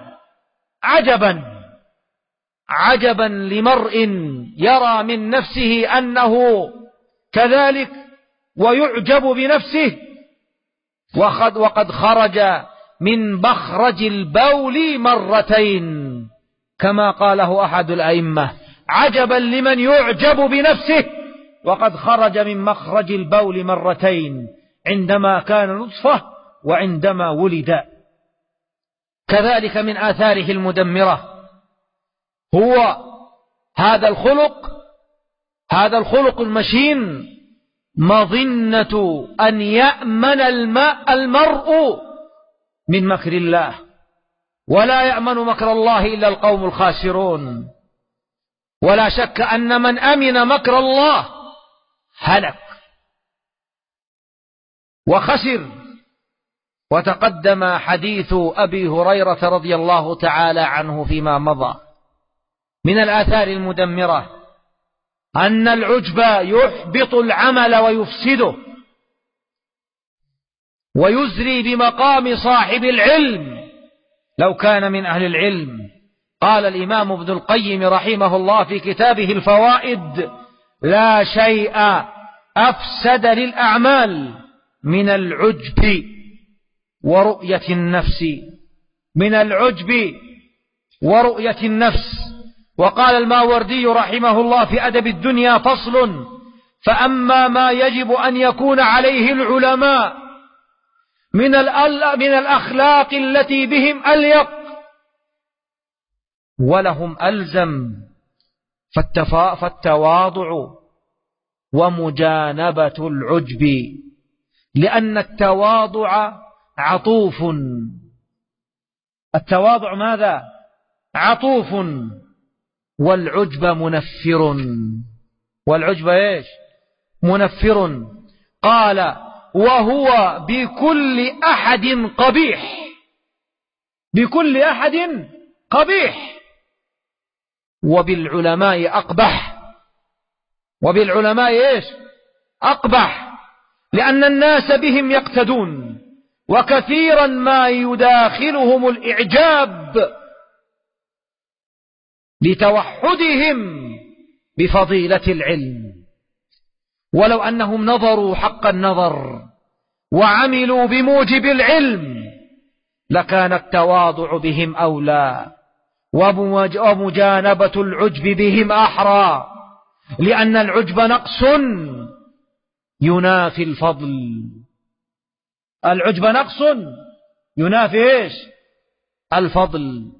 S2: عجبا لمرء يرى من نفسه أنه كذلك ويعجب بنفسه وقد خرج من مخرج البول مرتين، كما قاله أحد الأئمة: عجبا لمن يعجب بنفسه وقد خرج من مخرج البول مرتين، عندما كان نطفة وعندما ولد. كذلك من آثاره المدمرة هو هذا الخلق المشين، مظنة أن يأمن المرء من مكر الله، ولا يأمن مكر الله إلا القوم الخاسرون. ولا شك أن من أمن مكر الله هلك وخسر. وتقدم حديث أبي هريرة رضي الله تعالى عنه فيما مضى. من الآثار المدمرة أن العجب يحبط العمل ويفسده ويزري بمقام صاحب العلم لو كان من أهل العلم. قال الإمام ابن القيم رحمه الله في كتابه الفوائد: لا شيء أفسد للأعمال من العجب ورؤية النفس، من العجب ورؤية النفس. وقال الماوردي رحمه الله في أدب الدنيا: فصل: فأما ما يجب أن يكون عليه العلماء من الأخلاق التي بهم أليق ولهم ألزم، فالتواضع ومجانبة العجب، لأن التواضع عطوف. التواضع ماذا؟ عطوف. والعجب منفر. والعجب ايش؟ منفر. قال: وهو بكل أحد قبيح. بكل أحد قبيح. وبالعلماء أقبح. وبالعلماء ايش؟ أقبح، لأن الناس بهم يقتدون، وكثيرا ما يداخلهم الإعجاب لتوحدهم بفضيلة العلم. ولو أنهم نظروا حق النظر وعملوا بموجب العلم لكان التواضع بهم أولى، ومجانبة العجب بهم أحرى، لأن العجب نقص ينافي الفضل. العجب نقص ينافي ايش؟ الفضل.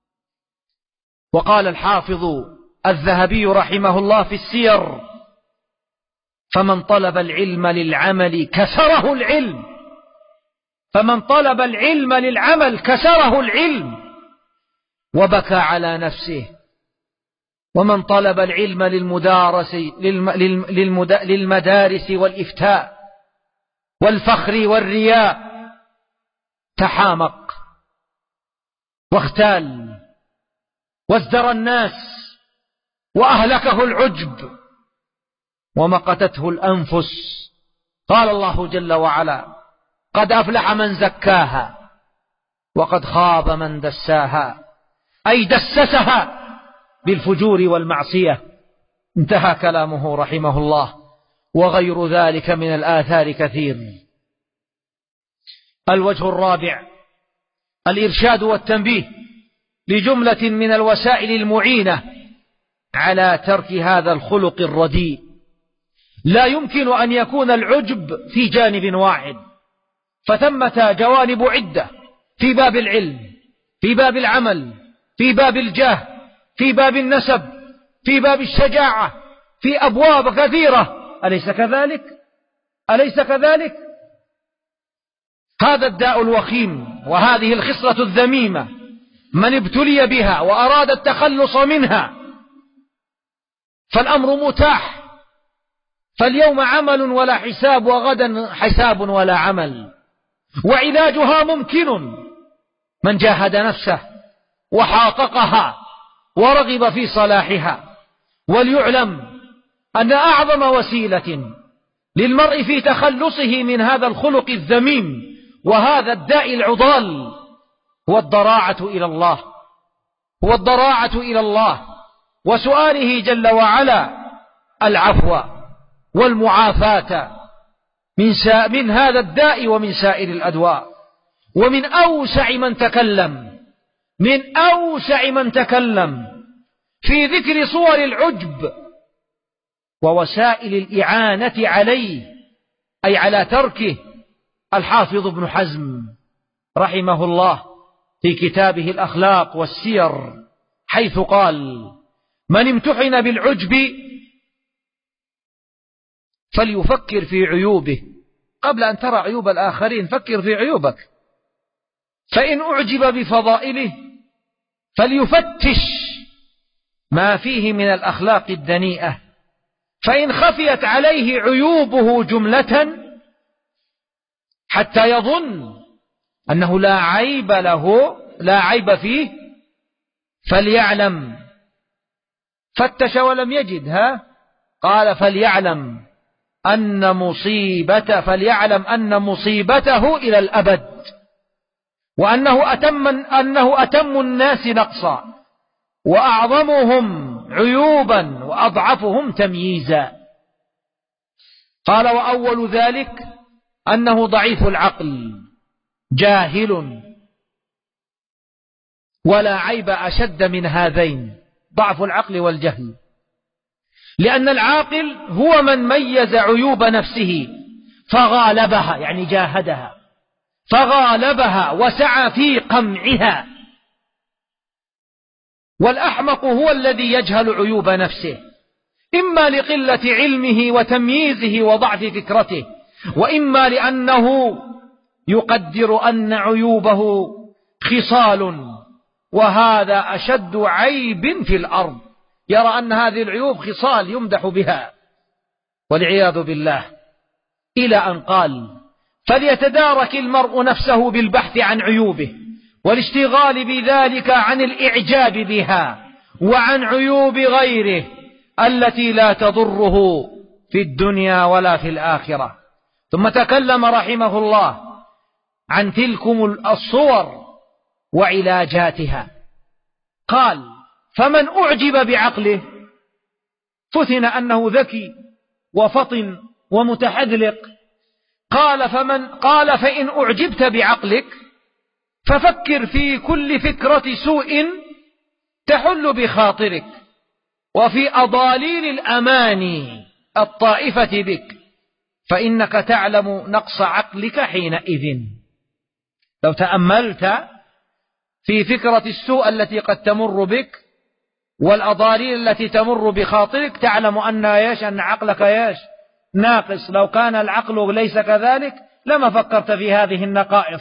S2: وقال الحافظ الذهبي رحمه الله في السير: فمن طلب العلم للعمل كسره العلم. فمن طلب العلم للعمل كسره العلم وبكى على نفسه. ومن طلب العلم للمدارس والإفتاء والفخر والرياء تحامق واختال وازدرى الناس وأهلكه العجب ومقتته الأنفس. قال الله جل وعلا: قد أفلح من زكاها وقد خاب من دساها، أي دسسها بالفجور والمعصية. انتهى كلامه رحمه الله. وغير ذلك من الآثار كثير. الوجه الرابع: الإرشاد والتنبيه لجملة من الوسائل المعينة على ترك هذا الخلق الرديء. لا يمكن أن يكون العجب في جانب واحد، فثمة جوانب عدة: في باب العلم، في باب العمل، في باب الجاه، في باب النسب، في باب الشجاعة، في أبواب كثيرة. أليس كذلك؟ أليس كذلك؟ هذا الداء الوخيم وهذه الخصلة الذميمة من ابتلي بها وأراد التخلص منها فالأمر متاح، فاليوم عمل ولا حساب، وغدا حساب ولا عمل، وعلاجها ممكن من جاهد نفسه وحاققها ورغب في صلاحها. وليعلم أن أعظم وسيلة للمرء في تخلصه من هذا الخلق الذميم وهذا الداء العضال هو الضراعة إلى الله، هو الضراعة إلى الله وسؤاله جل وعلا العفو والمعافاة من هذا الداء ومن سائر الأدواء. ومن أوسع من تكلم في ذكر صور العجب ووسائل الإعانة عليه أي على تركه الحافظ ابن حزم رحمه الله في كتابه الأخلاق والسير، حيث قال: من امتحن بالعجب فليفكر في عيوبه قبل أن ترى عيوب الآخرين، فكر في عيوبك. فإن أعجب بفضائله فليفتش ما فيه من الأخلاق الدنيئة، فإن خفيت عليه عيوبه جملة حتى يظن أنه لا عيب فيه فليعلم. فتش ولم يجد، قال فليعلم أن مصيبته إلى الأبد، وأنه أتم الناس نقصا وأعظمهم عيوبا وأضعفهم تمييزا. قال: وأول ذلك أنه ضعيف العقل جاهل، ولا عيب أشد من هذين، ضعف العقل والجهل، لأن العاقل هو من ميز عيوب نفسه فغالبها، يعني جاهدها فغالبها وسعى في قمعها. والأحمق هو الذي يجهل عيوب نفسه، إما لقلة علمه وتمييزه وضعف فكرته، وإما لأنه يقدر أن عيوبه خصال، وهذا أشد عيب في الأرض، يرى أن هذه العيوب خصال يمدح بها والعياذ بالله. إلى أن قال: فليتدارك المرء نفسه بالبحث عن عيوبه والاشتغال بذلك عن الإعجاب بها وعن عيوب غيره التي لا تضره في الدنيا ولا في الآخرة. ثم تكلم رحمه الله عن تلكم الصور وعلاجاتها. قال: فمن أعجب بعقله فتن أنه ذكي وفطن ومتحذلق. قال: فإن أعجبت بعقلك ففكر في كل فكرة سوء تحل بخاطرك وفي أضاليل الأماني الطائفة بك، فإنك تعلم نقص عقلك حينئذ. لو تأملت في فكرة السوء التي قد تمر بك والأضاليل التي تمر بخاطرك تعلم أن عقلك ناقص. لو كان العقل ليس كذلك لما فكرت في هذه النقائص.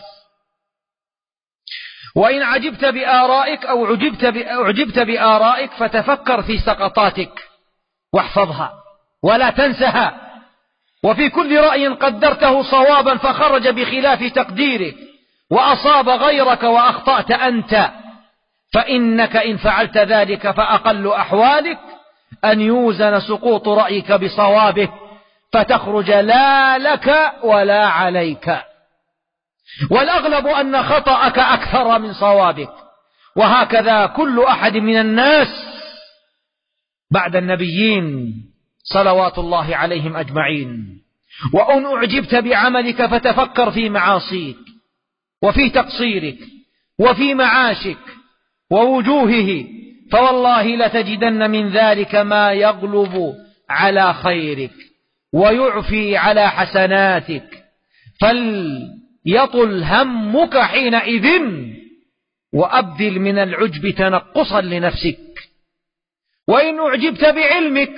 S2: وإن عجبت بآرائك أو أعجبت بآرائك فتفكر في سقطاتك واحفظها ولا تنسها، وفي كل رأي قدرته صوابا فخرج بخلاف تقديرك وأصاب غيرك وأخطأت أنت، فإنك إن فعلت ذلك فأقل أحوالك أن يوزن سقوط رأيك بصوابه فتخرج لا لك ولا عليك، والأغلب أن خطأك أكثر من صوابك. وهكذا كل أحد من الناس بعد النبيين صلوات الله عليهم أجمعين. وإن أعجبت بعملك فتفكر في معاصيك وفي تقصيرك وفي معاشك ووجوهه، فوالله لتجدن من ذلك ما يغلب على خيرك ويعفي على حسناتك، فليطل همك حينئذ وأبدل من العجب تنقصا لنفسك. وإن أعجبت بعلمك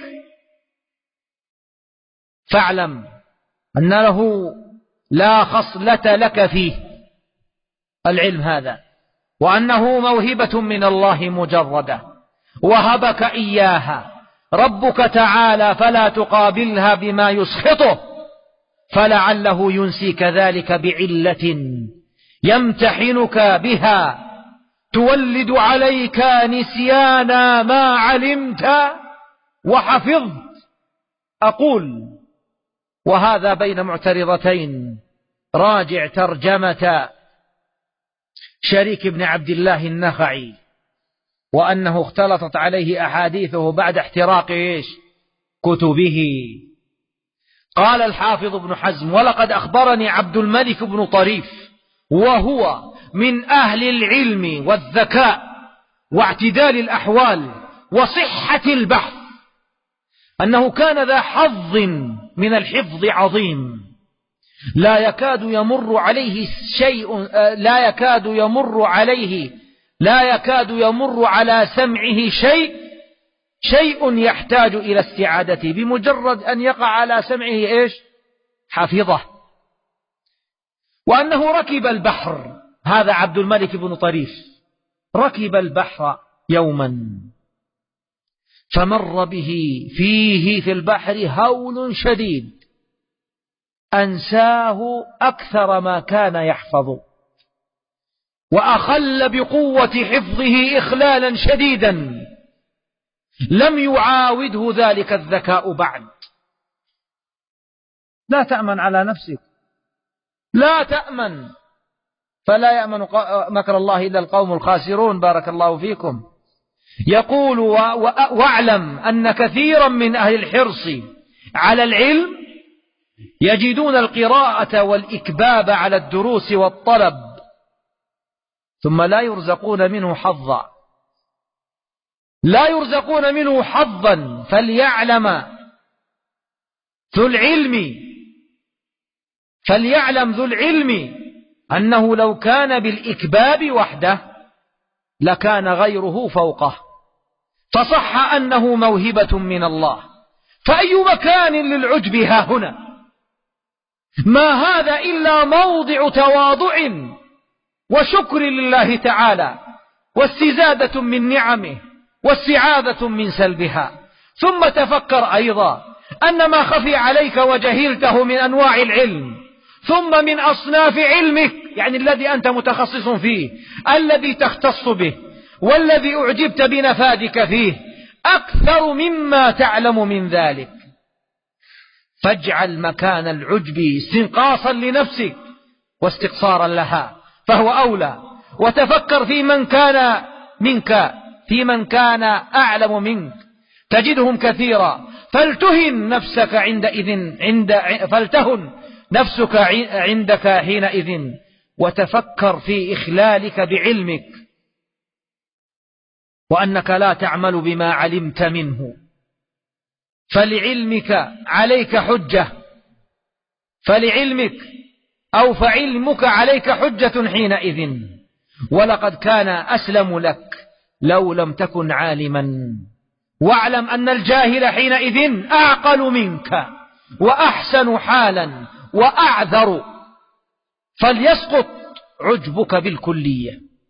S2: فاعلم أن له لا خصلة لك فيه العلم هذا، وأنه موهبة من الله مجردة وهبك إياها ربك تعالى فلا تقابلها بما يسخطه، فلعله ينسيك ذلك بعلة يمتحنك بها تولد عليك نسيان ما علمت وحفظت. أقول وهذا بين معترضتين، راجع ترجمة شريك بن عبد الله النخعي، وأنه اختلطت عليه أحاديثه بعد احتراق كتبه. قال الحافظ ابن حزم: ولقد أخبرني عبد الملك بن طريف وهو من أهل العلم والذكاء واعتدال الأحوال وصحة البحث أنه كان ذا حظ من الحفظ عظيم، لا يكاد يمر على سمعه شيء يحتاج إلى استعادته، بمجرد أن يقع على سمعه حفظه. وأنه ركب البحر، هذا عبد الملك بن طريف ركب البحر يوما فمر به فيه في البحر هول شديد أنساه أكثر ما كان يحفظ، وأخل بقوة حفظه إخلالا شديدا لم يعاوده ذلك الذكاء بعد. لا تأمن على نفسك، لا تأمن، فلا يأمن مكر الله إلا القوم الخاسرون. بارك الله فيكم. يقول: واعلم أن كثيرا من أهل الحرص على العلم يجدون القراءة والإكباب على الدروس والطلب ثم لا يرزقون منه حظا. فليعلم ذو العلم أنه لو كان بالإكباب وحده لكان غيره فوقه، فصح أنه موهبة من الله، فأي مكان للعجب ها هنا؟ ما هذا إلا موضع تواضع وشكر لله تعالى واستزادة من نعمه واستعاذة من سلبها. ثم تفكر أيضا أن ما خفي عليك وجهلته من أنواع العلم ثم من أصناف علمك، يعني الذي أنت متخصص فيه، الذي تختص به والذي أعجبت بنفادك فيه، أكثر مما تعلم من ذلك. فاجعل مكان العجب استنقاصا لنفسك واستقصارا لها، فهو أولى. وتفكر في من كان أعلم منك تجدهم كثيرا، فلتهن نفسك عندك حينئذ، وتفكر في إخلالك بعلمك وأنك لا تعمل بما علمت منه، فلعلمك عليك حجة حينئذ، ولقد كان أسلم لك لو لم تكن عالما. واعلم أن الجاهل حينئذ أعقل منك وأحسن حالا وأعذر، فليسقط عجبك بالكلية.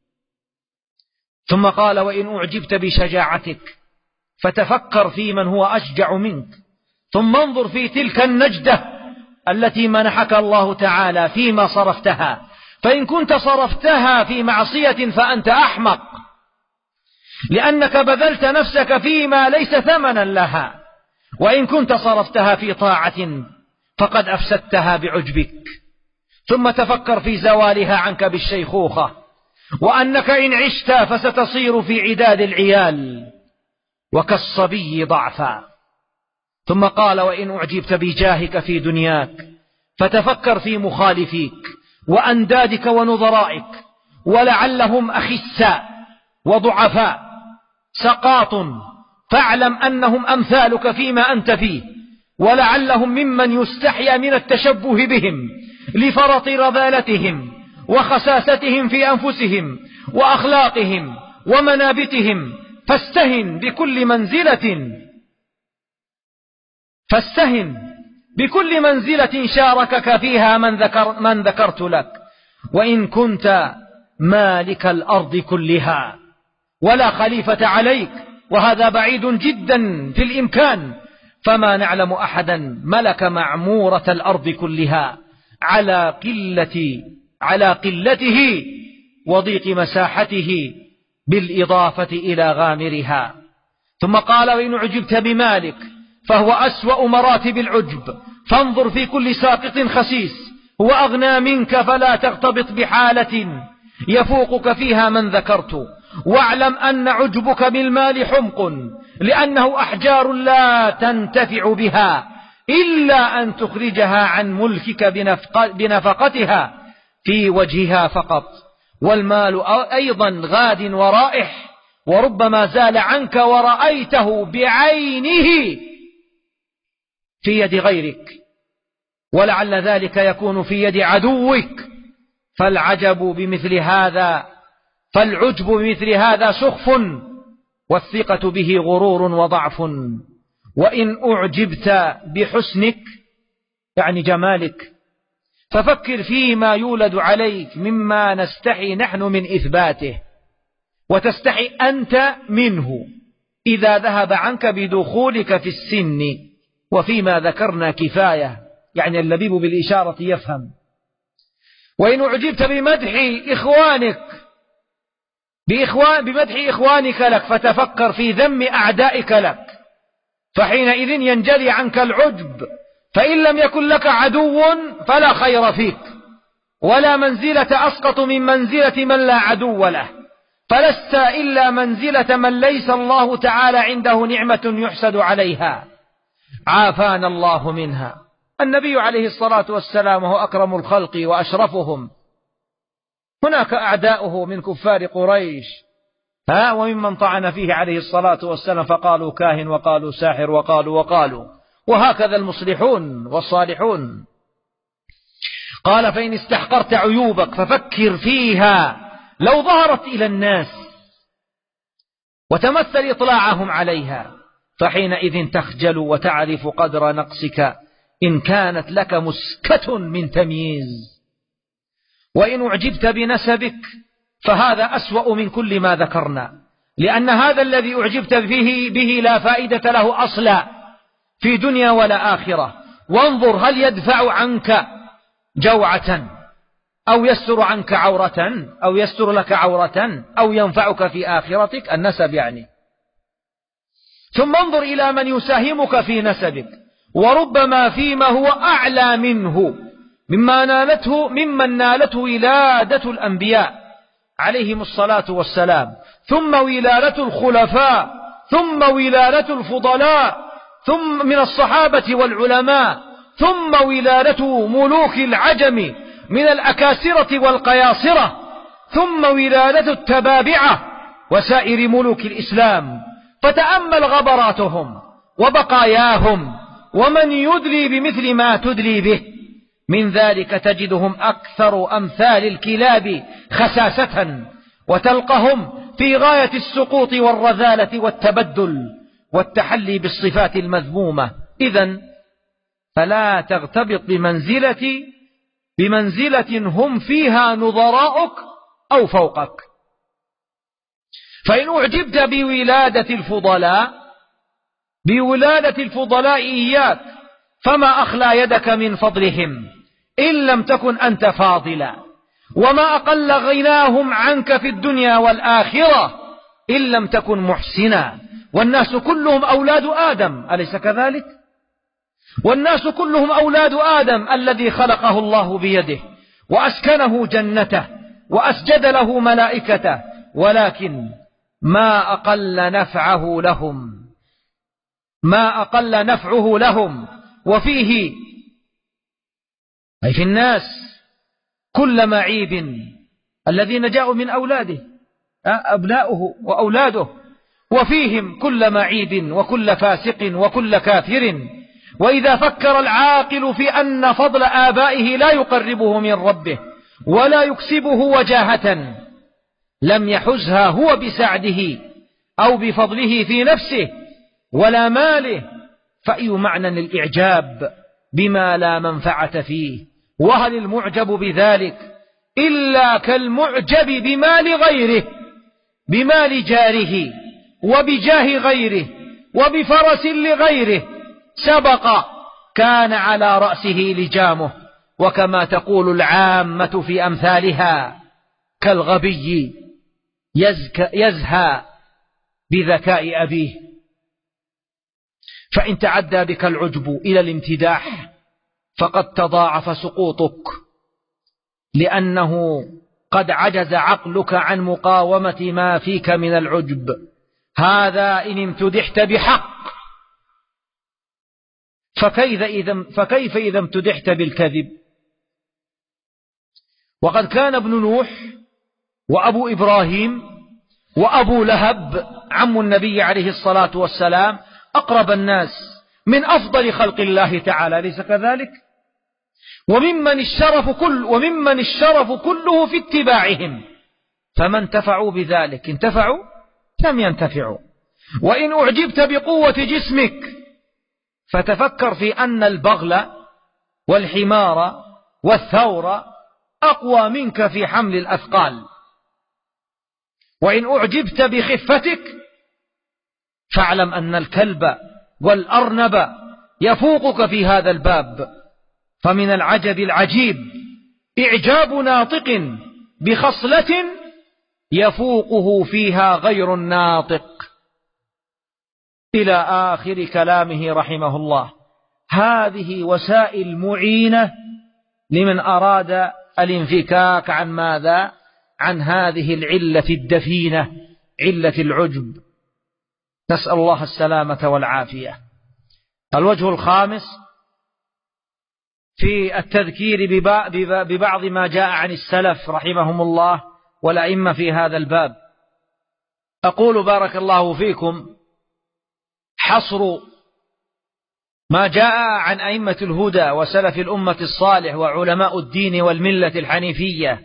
S2: ثم قال: وإن أعجبت بشجاعتك فتفكر في من هو أشجع منك، ثم انظر في تلك النجدة التي منحك الله تعالى فيما صرفتها، فإن كنت صرفتها في معصية فأنت أحمق، لأنك بذلت نفسك فيما ليس ثمنا لها، وإن كنت صرفتها في طاعة فقد أفسدتها بعجبك. ثم تفكر في زوالها عنك بالشيخوخة، وأنك إن عشت فستصير في عداد العيال وكالصبي ضعفا. ثم قال: وإن أعجبت بجاهك في دنياك فتفكر في مخالفيك وأندادك ونظرائك، ولعلهم أخساء وضعفاء سقاط، فاعلم أنهم أمثالك فيما أنت فيه، ولعلهم ممن يستحيا من التشبه بهم لفرط رذالتهم وخساستهم في أنفسهم وأخلاقهم ومنابتهم، فاستهن بكل منزلة شاركك فيها من ذكرت لك، وإن كنت مالك الأرض كلها ولا خليفة عليك وهذا بعيد جدا في الإمكان، فما نعلم أحدا ملك معمورة الأرض كلها على قلته وضيق مساحته بالإضافة إلى غامرها. ثم قال: وإن عجبت بمالك فهو أسوأ مراتب العجب، فانظر في كل ساقط خسيس، هو أغنى منك فلا تغتبط بحالة يفوقك فيها من ذكرت، واعلم أن عجبك بالمال حمق، لأنه أحجار لا تنتفع بها إلا أن تخرجها عن ملكك بنفقتها في وجهها فقط، والمال أيضا غاد ورائح، وربما زال عنك ورأيته بعينه في يد غيرك، ولعل ذلك يكون في يد عدوك. فالعجب بمثل هذا سخف، والثقة به غرور وضعف. وإن أعجبت بحسنك يعني جمالك ففكر فيما يولد عليك مما نستحي نحن من إثباته، وتستحي أنت منه إذا ذهب عنك بدخولك في السن. وفيما ذكرنا كفاية، يعني اللبيب بالإشارة يفهم. وإن أعجبت بمدح إخوانك لك فتفكر في ذم أعدائك لك، فحينئذ ينجلي عنك العجب، فإن لم يكن لك عدو فلا خير فيك، ولا منزلة أسقط من منزلة من لا عدو له، فلست إلا منزلة من ليس الله تعالى عنده نعمة يحسد عليها، عافانا الله منها. النبي عليه الصلاة والسلام هو أكرم الخلق وأشرفهم، هناك أعداؤه من كفار قريش وممن طعن فيه عليه الصلاة والسلام، فقالوا كاهن وقالوا ساحر وقالوا، وهكذا المصلحون والصالحون. قال: فإن استحقرت عيوبك ففكر فيها لو ظهرت إلى الناس وتمثل إطلاعهم عليها، فحينئذ تخجل وتعرف قدر نقصك إن كانت لك مسكة من تمييز. وإن أعجبت بنسبك فهذا أسوأ من كل ما ذكرنا، لأن هذا الذي أعجبت به لا فائدة له أصلا في دنيا ولا آخرة. وانظر هل يدفع عنك جوعة أو يستر عنك عورة أو يستر لك عورة أو ينفعك في آخرتك، النسب يعني. ثم انظر إلى من يساهمك في نسبك، وربما فيما هو أعلى منه ممن نالته ولادة الأنبياء عليهم الصلاة والسلام، ثم ولادة الخلفاء، ثم ولادة الفضلاء، ثم من الصحابة والعلماء، ثم ولادة ملوك العجم من الأكاسرة والقياصرة، ثم ولادة التبابعة وسائر ملوك الإسلام. فتأمل غبراتهم وبقاياهم ومن يدلي بمثل ما تدلي به. من ذلك تجدهم أكثر أمثال الكلاب خساسة، وتلقهم في غاية السقوط والرذالة والتبدل والتحلي بالصفات المذمومة. إذن فلا تغتبط بمنزلة هم فيها نظراؤك أو فوقك. فإن أعجبت بولادة الفضلاء إياك فما أخلى يدك من فضلهم إن لم تكن أنت فاضلا، وما أقل غناهم عنك في الدنيا والآخرة إن لم تكن محسنا. والناس كلهم أولاد آدم، أليس كذلك؟ والناس كلهم أولاد آدم الذي خلقه الله بيده وأسكنه جنته وأسجد له ملائكته، ولكن ما أقل نفعه لهم وفيه أي في الناس كل معيب الذين جاءوا من أولاده أبناؤه وأولاده، وفيهم كل معيب وكل فاسق وكل كافر. وإذا فكر العاقل في أن فضل آبائه لا يقربه من ربه ولا يكسبه وجاهة لم يحزها هو بسعده أو بفضله في نفسه ولا ماله، فأي معنى الإعجاب بما لا منفعة فيه؟ وهل المعجب بذلك إلا كالمعجب بمال غيره، بمال جاره وبجاه غيره وبفرس لغيره سبق كان على رأسه لجامه. وكما تقول العامة في أمثالها: كالغبي يزهى بذكاء أبيه. فإن تعدى بك العجب إلى الامتداح فقد تضاعف سقوطك، لأنه قد عجز عقلك عن مقاومة ما فيك من العجب. هذا إن امتدحت بحق، فكيف إذا امتدحت بالكذب؟ وقد كان ابن نوح وأبو إبراهيم وأبو لهب عم النبي عليه الصلاة والسلام أقرب الناس من أفضل خلق الله تعالى، ليس كذلك؟ وممن الشرف كله في اتباعهم، فما انتفعوا بذلك انتفعوا؟ لم ينتفعوا. وإن أعجبت بقوة جسمك فتفكر في أن البغل والحمار والثور أقوى منك في حمل الأثقال. وإن أعجبت بخفتك فاعلم أن الكلب والأرنب يفوقك في هذا الباب. فمن العجب العجيب إعجاب ناطق بخصلة يفوقه فيها غير الناطق، إلى آخر كلامه رحمه الله. هذه وسائل معينة لمن أراد الانفكاك عن ماذا؟ عن هذه العلة الدفينة، علة العجب. نسأل الله السلامة والعافية. الوجه الخامس في التذكير ببعض ما جاء عن السلف رحمهم الله والأئمة في هذا الباب. أقول بارك الله فيكم: حصر ما جاء عن أئمة الهدى وسلف الأمة الصالح وعلماء الدين والملة الحنيفية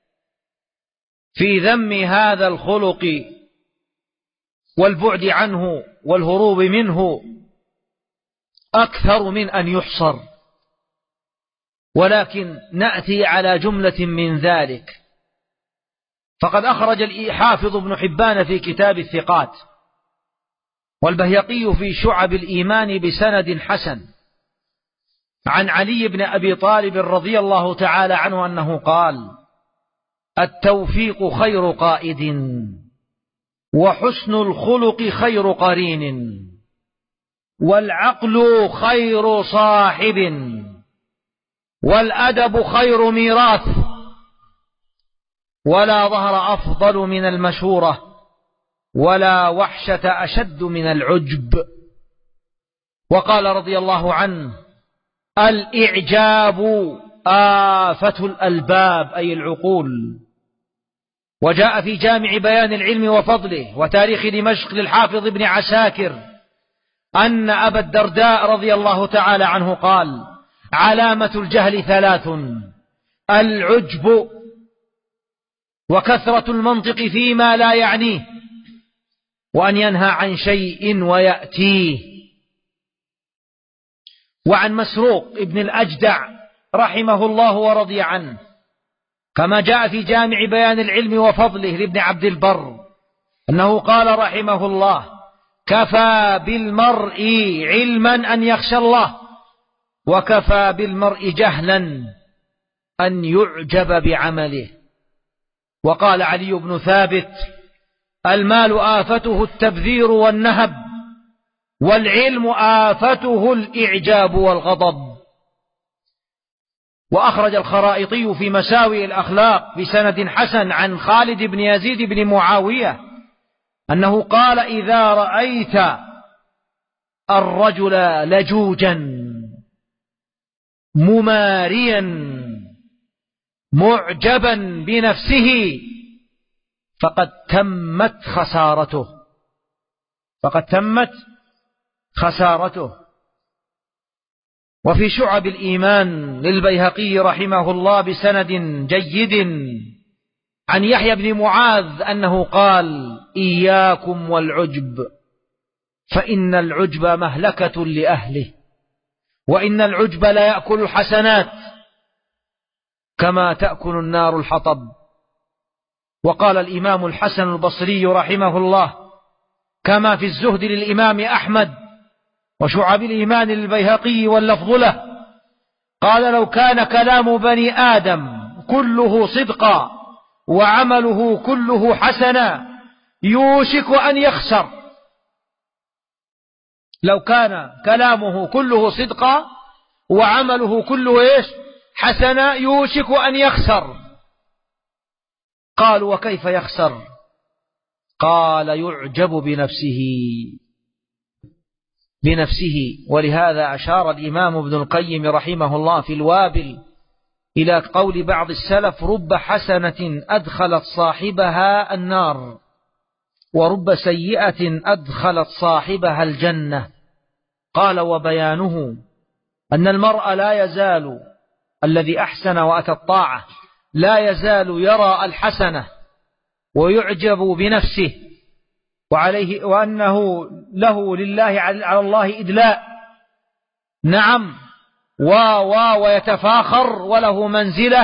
S2: في ذم هذا الخلق والبعد عنه والهروب منه أكثر من أن يحصر، ولكن نأتي على جملة من ذلك. فقد أخرج الحافظ ابن حبان في كتاب الثقات، والبيهقي في شعب الإيمان بسند حسن عن علي بن أبي طالب رضي الله تعالى عنه أنه قال: التوفيق خير قائد، وحسن الخلق خير قرين، والعقل خير صاحب، والأدب خير ميراث، ولا ظهر أفضل من المشورة، ولا وحشة أشد من العجب. وقال رضي الله عنه: الإعجاب آفة الألباب، أي العقول. وجاء في جامع بيان العلم وفضله وتاريخ دمشق للحافظ ابن عساكر أن أبا الدرداء رضي الله تعالى عنه قال: علامة الجهل ثلاث: العجب، وكثرة المنطق فيما لا يعنيه، وأن ينهى عن شيء ويأتيه. وعن مسروق ابن الأجدع رحمه الله ورضي عنه كما جاء في جامع بيان العلم وفضله لابن عبد البر أنه قال رحمه الله: كفى بالمرء علما أن يخشى الله، وكفى بالمرء جهلا أن يعجب بعمله. وقال علي بن ثابت: المال آفته التبذير والنهب، والعلم آفته الإعجاب والغضب. وأخرج الخرائطي في مساوئ الأخلاق بسند حسن عن خالد بن يزيد بن معاوية أنه قال: إذا رأيت الرجل لجوجا مماريا معجبا بنفسه فقد تمت خسارته، فقد تمت خسارته. وفي شعب الإيمان للبيهقي رحمه الله بسند جيد عن يحيى بن معاذ أنه قال: إياكم والعجب، فإن العجب مهلكة لأهله، وإن العجب لا يأكل الحسنات كما تأكل النار الحطب. وقال الإمام الحسن البصري رحمه الله: كما في الزهد للإمام أحمد وشعب الإيمان للبيهقي واللفظ له قال: لو كان كلام بني آدم كله صدقا وعمله كله حسنا يوشك أن يخسر. لو كان كلامه كله صدقا وعمله كله حسنا يوشك أن يخسر. قالوا: وكيف يخسر؟ قال: يعجب بنفسه. ولهذا أشار الإمام ابن القيم رحمه الله في الوابل إلى قول بعض السلف: رب حسنة أدخلت صاحبها النار ورب سيئة أدخلت صاحبها الجنة. قال: وبيانه أن المرء لا يزال الذي أحسن وأتى الطاعة لا يزال يرى الحسنة ويعجب بنفسه وعليه وأنه لله على الله إدلاء، نعم، ويتفاخر وله منزلة،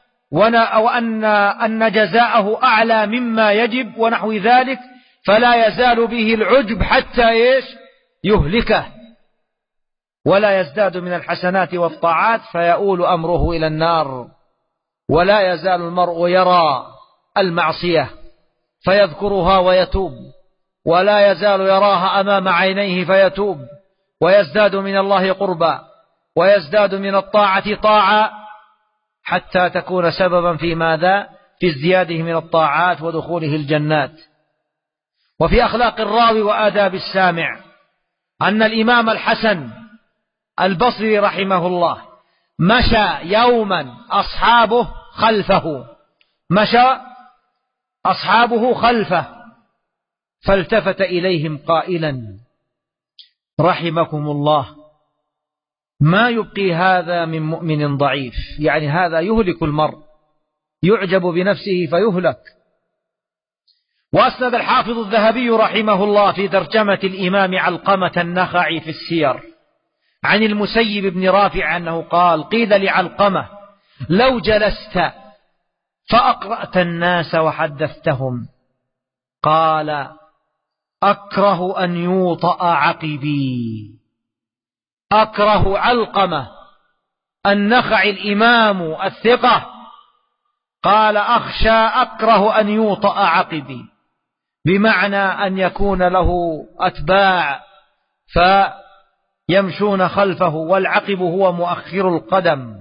S2: وأن جزاءه أعلى مما يجب ونحو ذلك، فلا يزال به العجب حتى يهلكه، ولا يزداد من الحسنات والطاعات فيؤول أمره إلى النار. ولا يزال المرء يرى المعصية فيذكرها ويتوب، ولا يزال يراها أمام عينيه فيتوب ويزداد من الله قربا ويزداد من الطاعة طاعة حتى تكون سببا في ماذا؟ في ازدياده من الطاعات ودخوله الجنات. وفي أخلاق الراوي وآداب السامع أن الإمام الحسن البصري رحمه الله مشى يوما أصحابه خلفه فالتفت إليهم قائلا: رحمكم الله، ما يبقي هذا من مؤمن ضعيف، يعني هذا يهلك المرء، يعجب بنفسه فيهلك. وأسند الحافظ الذهبي رحمه الله في ترجمة الإمام علقمة النخعي في السير عن المسيب بن رافع أنه قال: قيل لعلقمة: لو جلست فأقرأت الناس وحدثتهم، قال: أكره أن يوطأ عقبي. أكره علقمة النخعي الإمام الثقة قال: أكره أن يوطأ عقبي، بمعنى أن يكون له أتباع فيمشون خلفه، والعقب هو مؤخر القدم.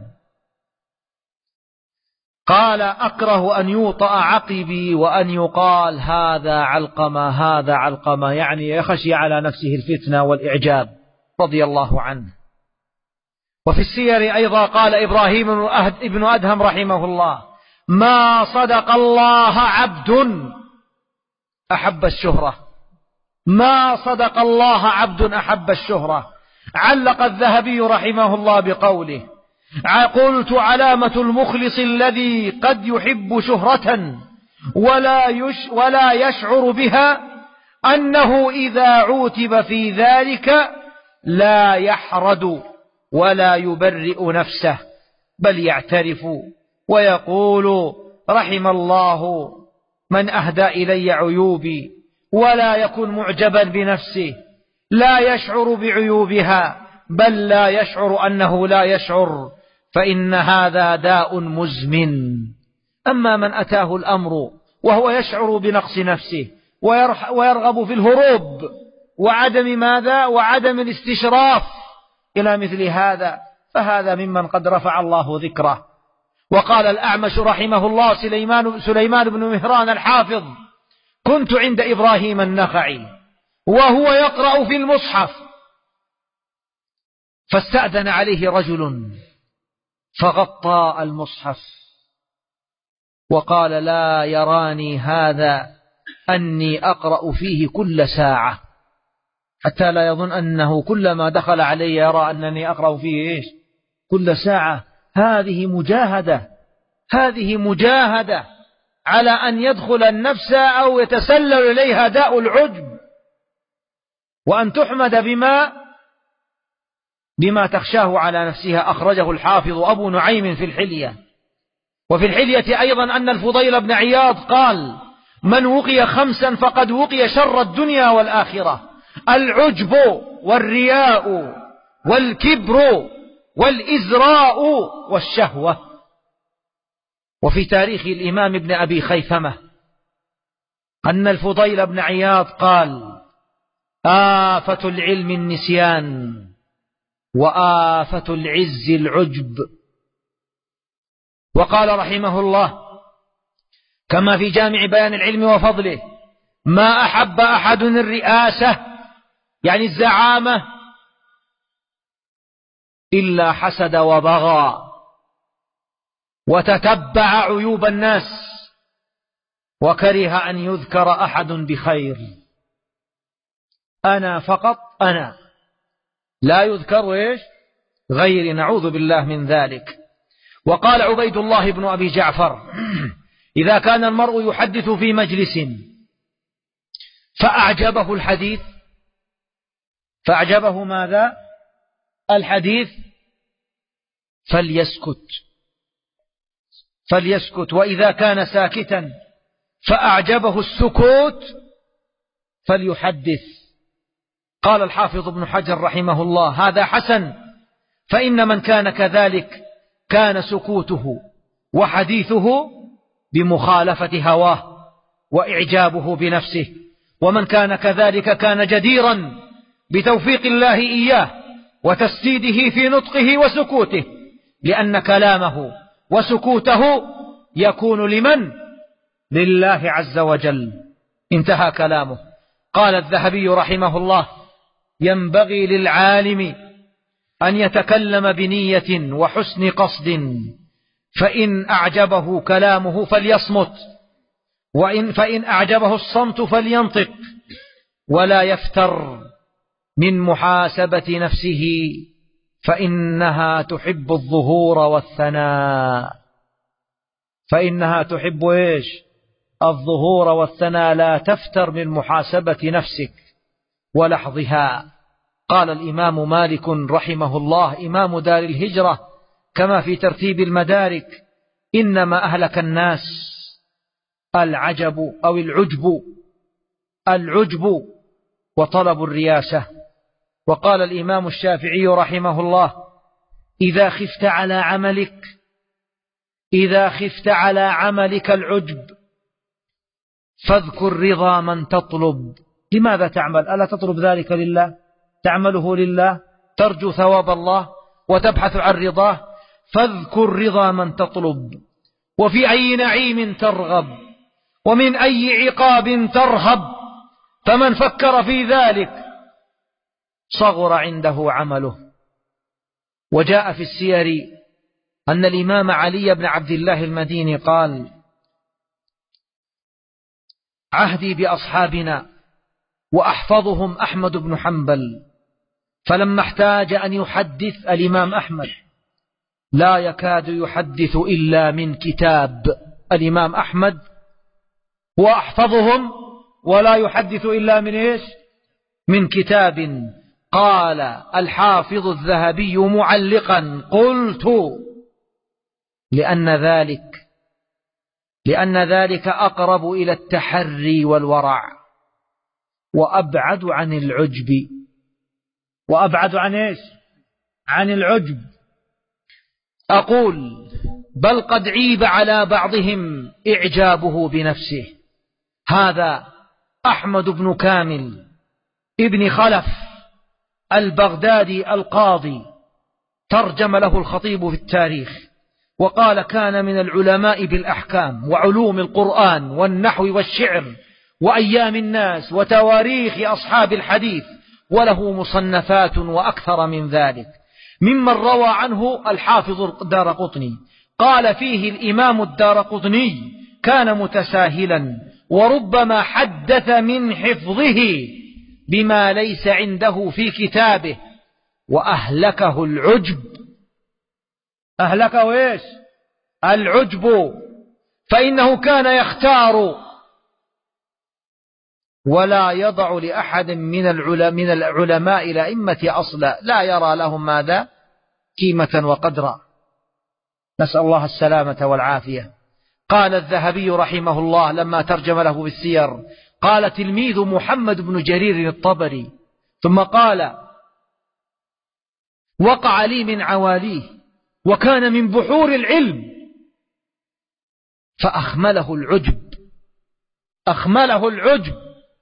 S2: قال: أكره أن يوطأ عقبي وأن يقال هذا علقمة، يعني يخشي على نفسه الفتنة والإعجاب رضي الله عنه. وفي السير أيضا قال إبراهيم ابن أدهم رحمه الله: ما صدق الله عبد أحب الشهرة، ما صدق الله عبد أحب الشهرة. علق الذهبي رحمه الله بقوله: قلت علامة المخلص الذي قد يحب شهرة ولا يشعر بها أنه إذا عوتب في ذلك لا يحرد ولا يبرئ نفسه، بل يعترف ويقول: رحم الله من أهدى إلي عيوبي، ولا يكن معجبا بنفسه، لا يشعر بعيوبها، بل لا يشعر أنه لا يشعر، فإن هذا داء مزمن. أما من أتاه الأمر وهو يشعر بنقص نفسه ويرغب في الهروب وعدم ماذا؟ وعدم الاستشراف إلى مثل هذا، فهذا ممن قد رفع الله ذكره. وقال الأعمش رحمه الله سليمان بن مهران الحافظ: كنت عند إبراهيم النخعي وهو يقرأ في المصحف، فاستأذن عليه رجل فغطى المصحف وقال: لا يراني هذا أني أقرأ فيه كل ساعة، حتى لا يظن أنه كلما دخل علي يرى أنني أقرأ فيه كل ساعة. هذه مجاهدة على أن يدخل النفس أو يتسلل إليها داء العجب، وأن تحمد بما تخشاه على نفسها. أخرجه الحافظ أبو نعيم في الحلية. وفي الحلية أيضا أن الفضيل بن عياض قال: من وقي 5 فقد وقي شر الدنيا والآخرة: العجب والرياء والكبر والإزراء والشهوة. وفي تاريخ الإمام ابن أبي خيثمة أن الفضيل بن عياض قال: آفة العلم النسيان وآفة العز العجب. وقال رحمه الله كما في جامع بيان العلم وفضله: ما أحب أحد الرئاسة يعني الزعامة إلا حسد وبغى وتتبع عيوب الناس وكره أن يذكر أحد بخير. أنا فقط أنا، لا يذكر غيري، نعوذ بالله من ذلك. وقال عبيد الله بن أبي جعفر: إذا كان المرء يحدث في مجلس فأعجبه الحديث، فأعجبه ماذا؟ الحديث، فليسكت. وإذا كان ساكتا فأعجبه السكوت فليحدث. قال الحافظ ابن حجر رحمه الله: هذا حسن، فإن من كان كذلك كان سكوته وحديثه بمخالفة هواه وإعجابه بنفسه، ومن كان كذلك كان جديرا بتوفيق الله إياه وتسديده في نطقه وسكوته، لأن كلامه وسكوته يكون لمن؟ لله عز وجل. انتهى كلامه. قال الذهبي رحمه الله: ينبغي للعالم أن يتكلم بنية وحسن قصد، فإن أعجبه كلامه فليصمت، فإن أعجبه الصمت فلينطق، ولا يفتر من محاسبة نفسه، فإنها تحب الظهور والثناء. فإنها تحب الظهور والثناء، لا تفتر من محاسبة نفسك ولحظها. قال الإمام مالك رحمه الله إمام دار الهجرة كما في ترتيب المدارك: إنما أهلك الناس العجب أو العجب وطلب الرياسة. وقال الإمام الشافعي رحمه الله: إذا خفت على عملك العجب فاذكر رضا من تطلب. لماذا تعمل؟ ألا تطلب ذلك لله؟ تعمله لله، ترجو ثواب الله وتبحث عن رضاه. فاذكر رضا من تطلب، وفي أي نعيم ترغب، ومن أي عقاب ترهب. فمن فكر في ذلك صغر عنده عمله. وجاء في السير أن الإمام علي بن عبد الله المديني قال: عهدي بأصحابنا وأحفظهم أحمد بن حنبل، فلما احتاج أن يحدث الإمام أحمد لا يكاد يحدث إلا من كتاب. الإمام أحمد هو أحفظهم ولا يحدث إلا من كتاب. قال الحافظ الذهبي معلقا: قلت لأن ذلك أقرب إلى التحري والورع وأبعد عن العجب. وأبعد عن العجب. أقول: بل قد عيب على بعضهم إعجابه بنفسه. هذا أحمد بن كامل ابن خلف البغدادي القاضي ترجم له الخطيب في التاريخ وقال: كان من العلماء بالأحكام وعلوم القرآن والنحو والشعر وأيام الناس وتواريخ أصحاب الحديث، وله مصنفات وأكثر من ذلك. ممن روى عنه الحافظ الدارقطني قال فيه الإمام الدارقطني: كان متساهلا وربما حدث من حفظه بما ليس عنده في كتابه، وأهلكه العجب. أهلكه العجب، فإنه كان يختار ولا يضع لأحد من العلماء الأئمة أصلا، لا يرى لهم ماذا؟ قيمة وقدرا. نسأل الله السلامة والعافية. قال الذهبي رحمه الله لما ترجم له بالسير، قال تلميذ محمد بن جرير الطبري، ثم قال وقع لي من عواليه وكان من بحور العلم فأخمله العجب، أخمله العجب.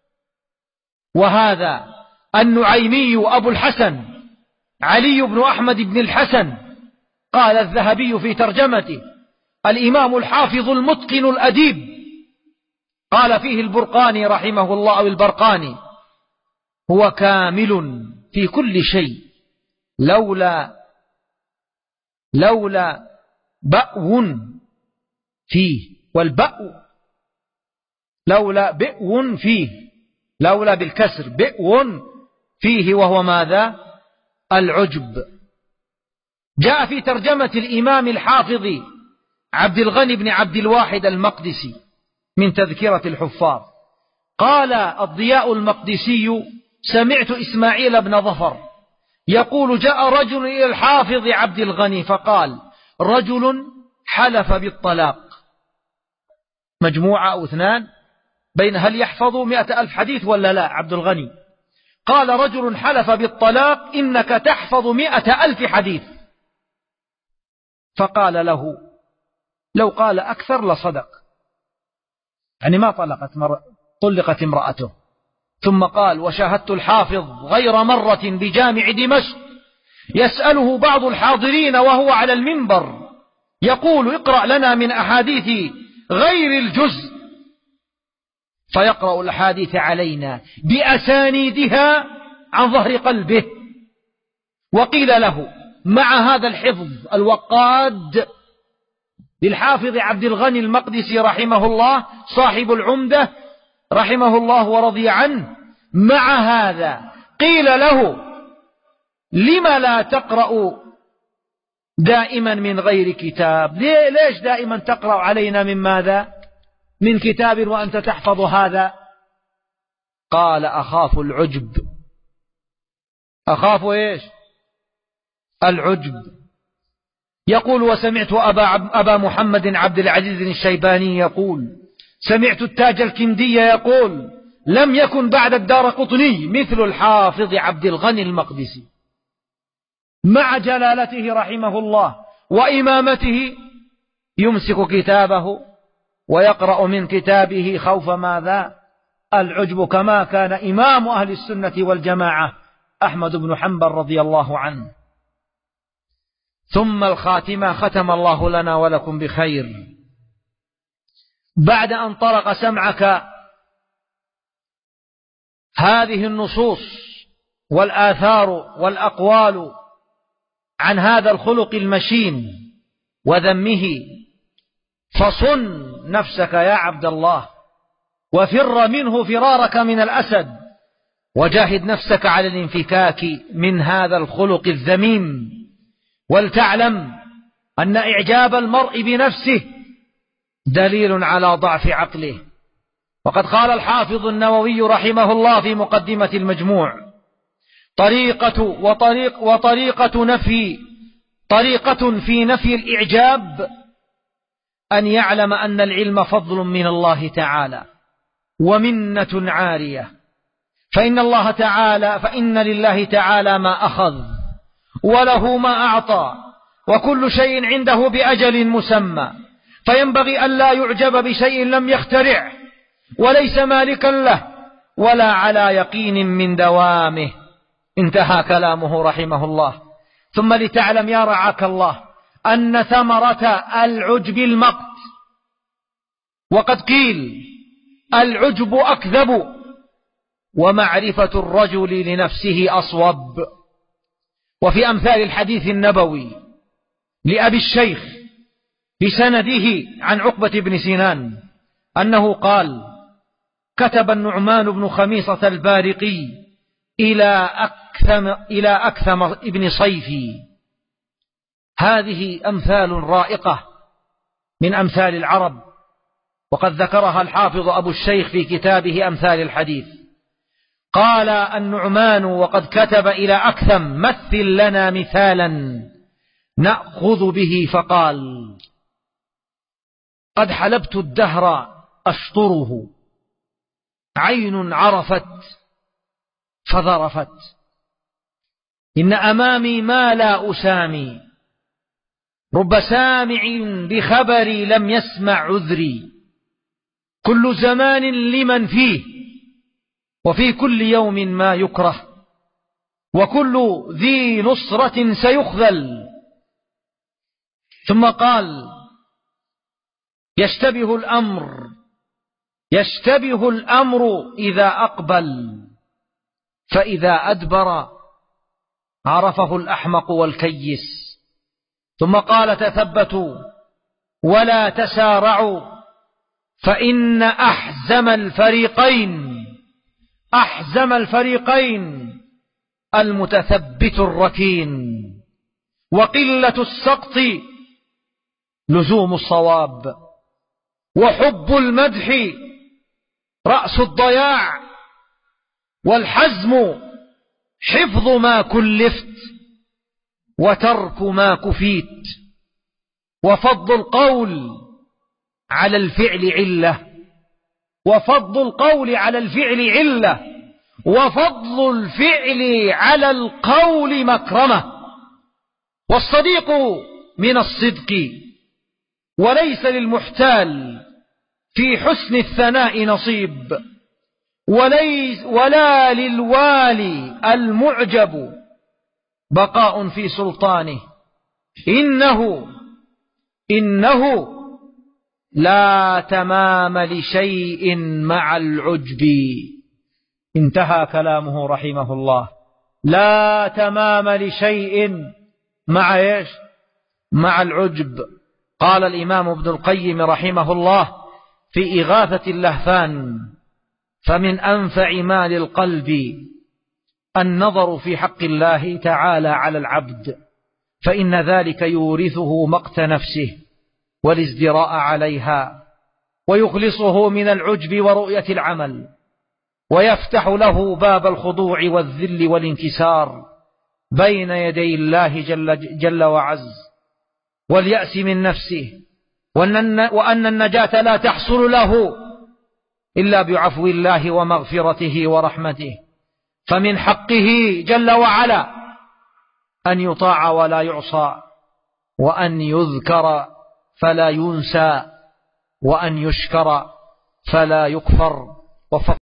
S2: وهذا النعيمي أبو الحسن علي بن أحمد بن الحسن، قال الذهبي في ترجمته الإمام الحافظ المتقن الأديب، قال فيه البرقاني رحمه الله أو البرقاني هو كامل في كل شيء لولا بأو فيه، والبأو لولا بئو فيه، لولا بالكسر بئو فيه، وهو ماذا؟ العجب. جاء في ترجمة الإمام الحافظ عبد الغني بن عبد الواحد المقدسي من تذكرة الحفاظ، قال الضياء المقدسي سمعت إسماعيل بن ظفر يقول جاء رجل إلى الحافظ عبد الغني فقال رجل حلف بالطلاق، مجموعة أو اثنان بين هل يحفظ 100,000 حديث ولا لا؟ عبد الغني قال رجل حلف بالطلاق إنك تحفظ 100,000 حديث، فقال له لو قال أكثر لصدق، يعني ما طلقت امرأته. ثم قال وشاهدت الحافظ غير مرة بجامع دمشق يسأله بعض الحاضرين وهو على المنبر يقول اقرأ لنا من أحاديث غير الجزء، فيقرأ الأحاديث علينا بأسانيدها عن ظهر قلبه. وقيل له مع هذا الحفظ الوقاد للحافظ عبد الغني المقدسي رحمه الله صاحب العمدة رحمه الله ورضي عنه، مع هذا قيل له لما لا تقرأ دائما من غير كتاب؟ ليش دائما تقرأ علينا من ماذا؟ من كتاب وأنت تحفظ هذا؟ قال أخاف العجب. أخاف إيش؟ العجب. يقول وسمعت أبا محمد عبد العزيز الشيباني يقول سمعت التاج الكندي يقول لم يكن بعد الدارقطني مثل الحافظ عبد الغني المقدسي، مع جلالته رحمه الله وإمامته يمسك كتابه ويقرأ من كتابه خوف ماذا؟ العجب، كما كان إمام أهل السنة والجماعة أحمد بن حنبل رضي الله عنه. ثم الخاتمة، ختم الله لنا ولكم بخير. بعد أن طرق سمعك هذه النصوص والآثار والأقوال عن هذا الخلق المشين وذمه، فصن نفسك يا عبد الله وفر منه فرارك من الأسد، وجاهد نفسك على الانفكاك من هذا الخلق الذميم، ولتعلم أن إعجاب المرء بنفسه دليل على ضعف عقله. وقد قال الحافظ النووي رحمه الله في مقدمة المجموع طريقة في نفي الإعجاب أن يعلم أن العلم فضل من الله تعالى ومنة عارية، فإن لله تعالى ما أخذ وله ما أعطى، وكل شيء عنده بأجل مسمى، فينبغي أن لا يعجب بشيء لم يخترعه وليس مالكا له ولا على يقين من دوامه. انتهى كلامه رحمه الله. ثم لتعلم يا رعاك الله أن ثمرة العجب المقت، وقد قيل العجب أكذب ومعرفة الرجل لنفسه أصوب. وفي أمثال الحديث النبوي لأبي الشيخ بسنده عن عقبة بن سنان أنه قال كتب النعمان بن خميصة البارقي إلى أكثم ابن صيفي. هذه أمثال رائقة من أمثال العرب، وقد ذكرها الحافظ أبو الشيخ في كتابه أمثال الحديث. قال النعمان وقد كتب إلى أكثم مثل لنا مثالا نأخذ به، فقال قد حلبت الدهر أشطره، عين عرفت فذرفت، إن أمامي ما لا أسامي، رب سامع بخبري لم يسمع عذري، كل زمان لمن فيه، وفي كل يوم ما يكره، وكل ذي نصرة سيخذل. ثم قال: يشتبه الأمر إذا أقبل، فإذا أدبر عرفه الأحمق والكيس. ثم قال: تثبتوا ولا تسارعوا، فإن أحزم الفريقين المتثبت الركين، وقلة السقط لزوم الصواب، وحب المدح رأس الضياع، والحزم حفظ ما كلفت وترك ما كفيت، وفضل القول على الفعل علة، وفضل الفعل على القول مكرمة، والصديق من الصدق، وليس للمحتال في حسن الثناء نصيب، ولا للوالي المعجب بقاء في سلطانه، إنه لا تمام لشيء مع العجب. انتهى كلامه رحمه الله. لا تمام لشيء مع العجب. قال الإمام ابن القيم رحمه الله في إغاثة اللهفان: فمن أنفع ما للقلب النظر في حق الله تعالى على العبد، فإن ذلك يورثه مقت نفسه والازدراء عليها، ويخلصه من العجب ورؤية العمل، ويفتح له باب الخضوع والذل والانكسار بين يدي الله جل وعز، واليأس من نفسه، وأن النجاة لا تحصل له إلا بعفو الله ومغفرته ورحمته، فمن حقه جل وعلا أن يطاع ولا يعصى، وأن يذكر فلا ينسى، وأن يشكر فلا يكفر.